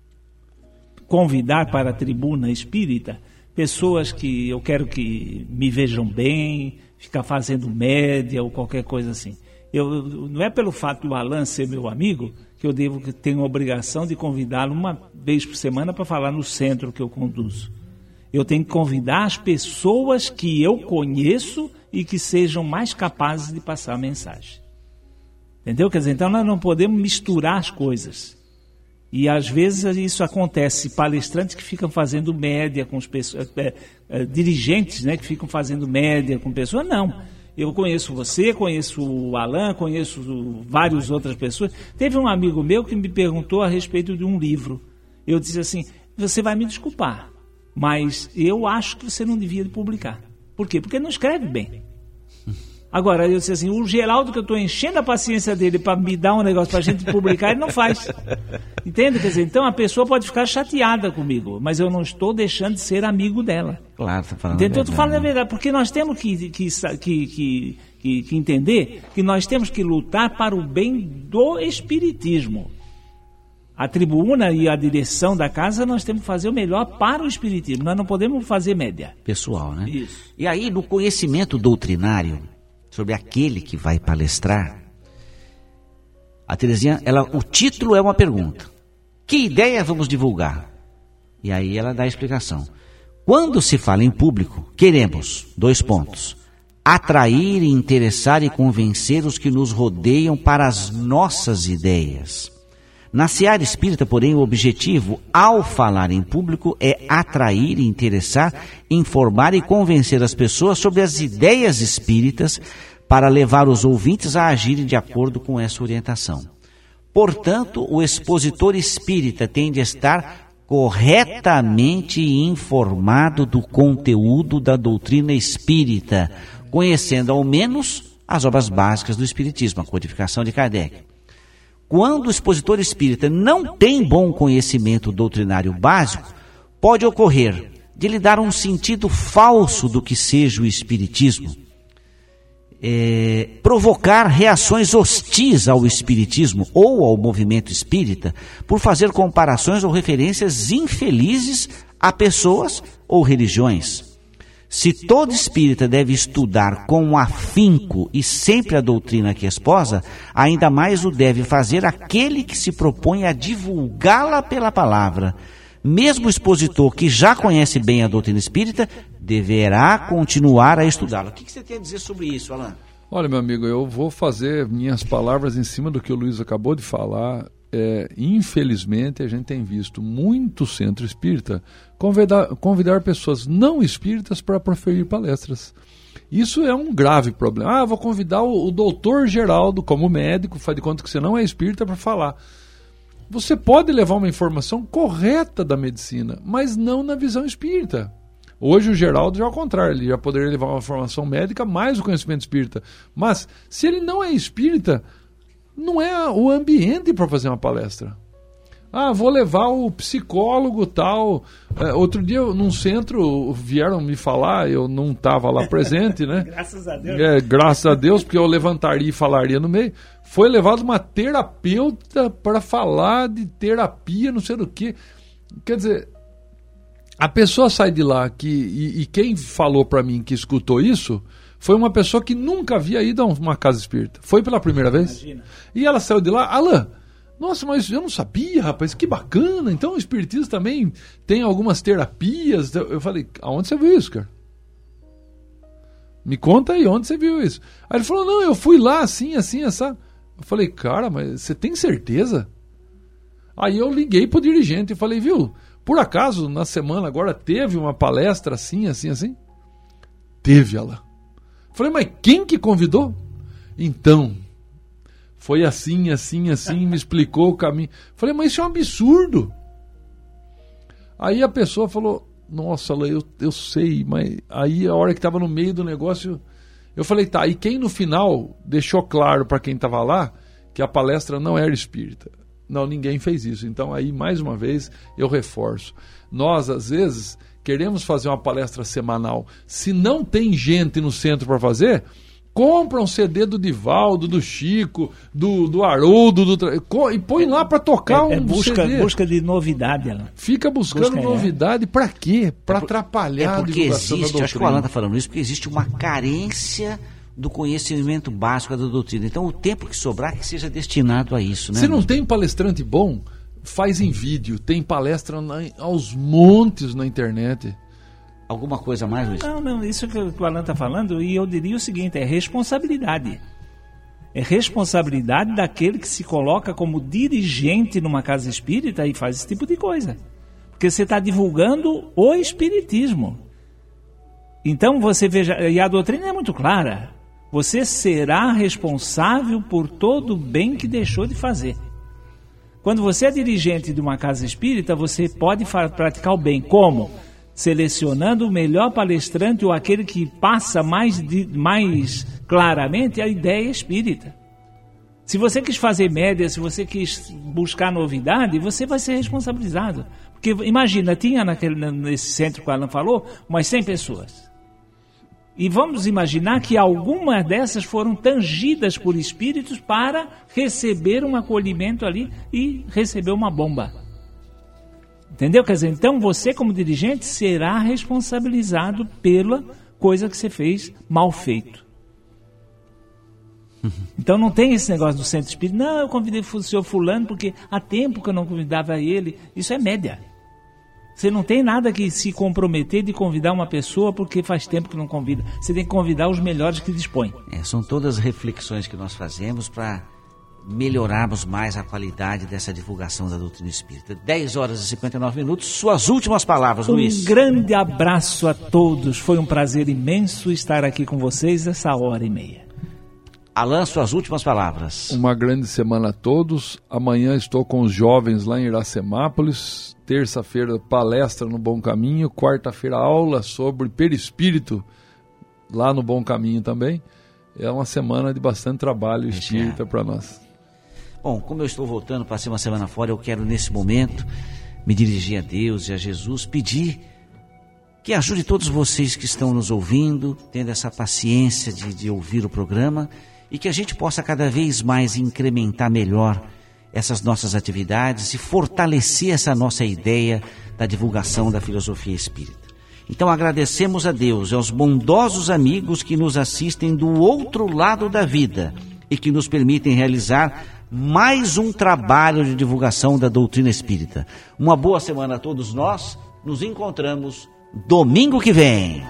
convidar para a tribuna espírita pessoas que eu quero que me vejam bem, ficar fazendo média ou qualquer coisa assim. Eu, não é pelo fato do Alain ser meu amigo que eu devo que tenho a obrigação de convidá-lo uma vez por semana para falar no centro que eu conduzo. Eu tenho que convidar as pessoas que eu conheço e que sejam mais capazes de passar a mensagem. Entendeu? Quer dizer, então nós não podemos misturar as coisas. E às vezes isso acontece, palestrantes que ficam fazendo média com as pessoas, é, é, dirigentes, né, que ficam fazendo média com pessoas, não. Eu conheço você, conheço o Alain, conheço várias outras pessoas. Teve um amigo meu que me perguntou a respeito de um livro. Eu disse assim, você vai me desculpar, mas eu acho que você não devia publicar. Por quê? Porque não escreve bem. Agora, eu disse assim, o Geraldo que eu estou enchendo a paciência dele para me dar um negócio para a gente publicar, ele não faz. Entende? Quer dizer, então a pessoa pode ficar chateada comigo, mas eu não estou deixando de ser amigo dela. Claro, está falando Entende? a Então eu estou falando a verdade, porque nós temos que, que, que, que, que, que entender que nós temos que lutar para o bem do espiritismo. A tribuna e a direção da casa, nós temos que fazer o melhor para o espiritismo. Nós não podemos fazer média. Pessoal, né? Isso. E aí, no conhecimento doutrinário sobre aquele que vai palestrar, a Terezinha, ela, o título é uma pergunta. Que ideia vamos divulgar? E aí ela dá a explicação. Quando se fala em público, queremos, dois pontos, atrair, interessar e convencer os que nos rodeiam para as nossas ideias. Na seara espírita, porém, o objetivo, ao falar em público, é atrair, interessar, informar e convencer as pessoas sobre as ideias espíritas para levar os ouvintes a agirem de acordo com essa orientação. Portanto, o expositor espírita tem de estar corretamente informado do conteúdo da doutrina espírita, conhecendo ao menos as obras básicas do espiritismo, a codificação de Kardec. Quando o expositor espírita não tem bom conhecimento doutrinário básico, pode ocorrer de lhe dar um sentido falso do que seja o espiritismo, é, provocar reações hostis ao espiritismo ou ao movimento espírita por fazer comparações ou referências infelizes a pessoas ou religiões. Se todo espírita deve estudar com afinco e sempre a doutrina que esposa, ainda mais o deve fazer aquele que se propõe a divulgá-la pela palavra. Mesmo o expositor que já conhece bem a doutrina espírita, deverá continuar a estudá-la. O que você tem a dizer sobre isso, Alain? Olha, meu amigo, eu vou fazer minhas palavras em cima do que o Luiz acabou de falar. É, infelizmente, a gente tem visto muito centro espírita convidar, convidar pessoas não espíritas para proferir palestras. Isso é um grave problema. Ah, vou convidar o, o doutor Geraldo como médico, faz de conta que você não é espírita, para falar. Você pode levar uma informação correta da medicina, mas não na visão espírita. Hoje o Geraldo já é ao contrário, ele já poderia levar uma formação médica mais o conhecimento espírita. Mas se ele não é espírita, não é o ambiente para fazer uma palestra. Ah, vou levar o psicólogo tal. É, outro dia, num centro, vieram me falar, eu não estava lá presente, né? Graças a Deus. É, graças a Deus, porque eu levantaria e falaria no meio. Foi levado uma terapeuta para falar de terapia, não sei do que. Quer dizer, a pessoa sai de lá, que, e, e quem falou para mim que escutou isso, foi uma pessoa que nunca havia ido a uma casa espírita. Foi pela primeira vez. Imagina. E ela saiu de lá, Alain, nossa, mas eu não sabia, rapaz, que bacana. Então o espiritismo também tem algumas terapias. Eu falei, aonde você viu isso, cara? Me conta aí, onde você viu isso? Aí ele falou, não, eu fui lá assim, assim, assim. Eu falei, cara, mas você tem certeza? Aí eu liguei pro dirigente e falei, viu, por acaso na semana agora teve uma palestra assim, assim, assim? Teve, Alain. Falei, mas quem que convidou? Então, foi assim, assim, assim, me explicou o caminho. Falei, mas isso é um absurdo. Aí a pessoa falou, nossa, eu, eu sei, mas aí a hora que estava no meio do negócio, eu falei, tá, e quem no final deixou claro para quem estava lá que a palestra não era espírita? Não, ninguém fez isso. Então aí, mais uma vez, eu reforço. Nós, às vezes, queremos fazer uma palestra semanal. Se não tem gente no centro para fazer, compra um C D do Divaldo, do Chico, do, do Haroldo, do tra... e põe lá para tocar é, é um busca, C D. Busca de novidade. Ela. Fica buscando busca, novidade é. para quê? Para é atrapalhar é porque a divulgação existe, da doutrina. Acho que o Alan está falando isso, porque existe uma carência do conhecimento básico da doutrina. Então o tempo que sobrar que seja destinado a isso. Né? Se não tem palestrante bom, faz em vídeo. Tem palestra na, aos montes na internet. Alguma coisa a mais, Luiz? Não, não, isso que o Alan está falando, e eu diria o seguinte, é responsabilidade. É responsabilidade daquele que se coloca como dirigente numa casa espírita e faz esse tipo de coisa. Porque você está divulgando o espiritismo. Então você veja, e a doutrina é muito clara, você será responsável por todo o bem que deixou de fazer. Quando você é dirigente de uma casa espírita, você pode praticar o bem. Como? Selecionando o melhor palestrante ou aquele que passa mais, de, mais claramente a ideia espírita. Se você quis fazer média, se você quis buscar novidade, você vai ser responsabilizado. Porque imagina, tinha naquele, nesse centro que o Alan falou, umas cem pessoas. E vamos imaginar que algumas dessas foram tangidas por espíritos para receber um acolhimento ali e receber uma bomba. Entendeu? Quer dizer, então você como dirigente será responsabilizado pela coisa que você fez mal feito. Então não tem esse negócio do centro espírita. Não, eu convidei o senhor fulano porque há tempo que eu não convidava ele. Isso é média. Você não tem nada que se comprometer de convidar uma pessoa porque faz tempo que não convida. Você tem que convidar os melhores que dispõem. É, são todas reflexões que nós fazemos para melhorarmos mais a qualidade dessa divulgação da doutrina espírita. dez horas e cinquenta e nove minutos. Suas últimas palavras, um Luiz. Um grande abraço a todos. Foi um prazer imenso estar aqui com vocês essa hora e meia. Alan, suas últimas palavras. Uma grande semana a todos. Amanhã estou com os jovens lá em Iracemápolis. Terça-feira, palestra no Bom Caminho. Quarta-feira, aula sobre perispírito lá no Bom Caminho também. É uma semana de bastante trabalho espírita para nós. Bom, como eu estou voltando, passei uma semana fora, eu quero nesse momento me dirigir a Deus e a Jesus, pedir que ajude todos vocês que estão nos ouvindo, tendo essa paciência de, de ouvir o programa, e que a gente possa cada vez mais incrementar melhor essas nossas atividades e fortalecer essa nossa ideia da divulgação da filosofia espírita. Então agradecemos a Deus e aos bondosos amigos que nos assistem do outro lado da vida e que nos permitem realizar mais um trabalho de divulgação da doutrina espírita. Uma boa semana a todos nós, nos encontramos domingo que vem.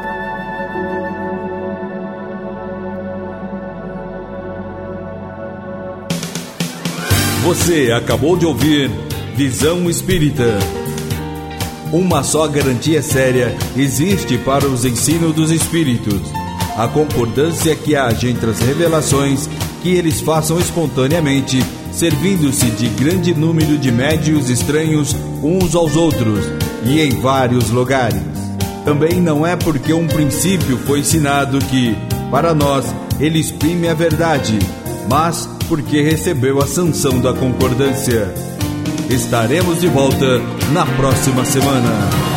Você acabou de ouvir Visão Espírita. Uma só garantia séria existe para os ensinos dos espíritos: a concordância que haja entre as revelações que eles façam espontaneamente, servindo-se de grande número de médiuns estranhos uns aos outros e em vários lugares. Também não é porque um princípio foi ensinado que, para nós, ele exprime a verdade, mas porque recebeu a sanção da concordância. Estaremos de volta na próxima semana.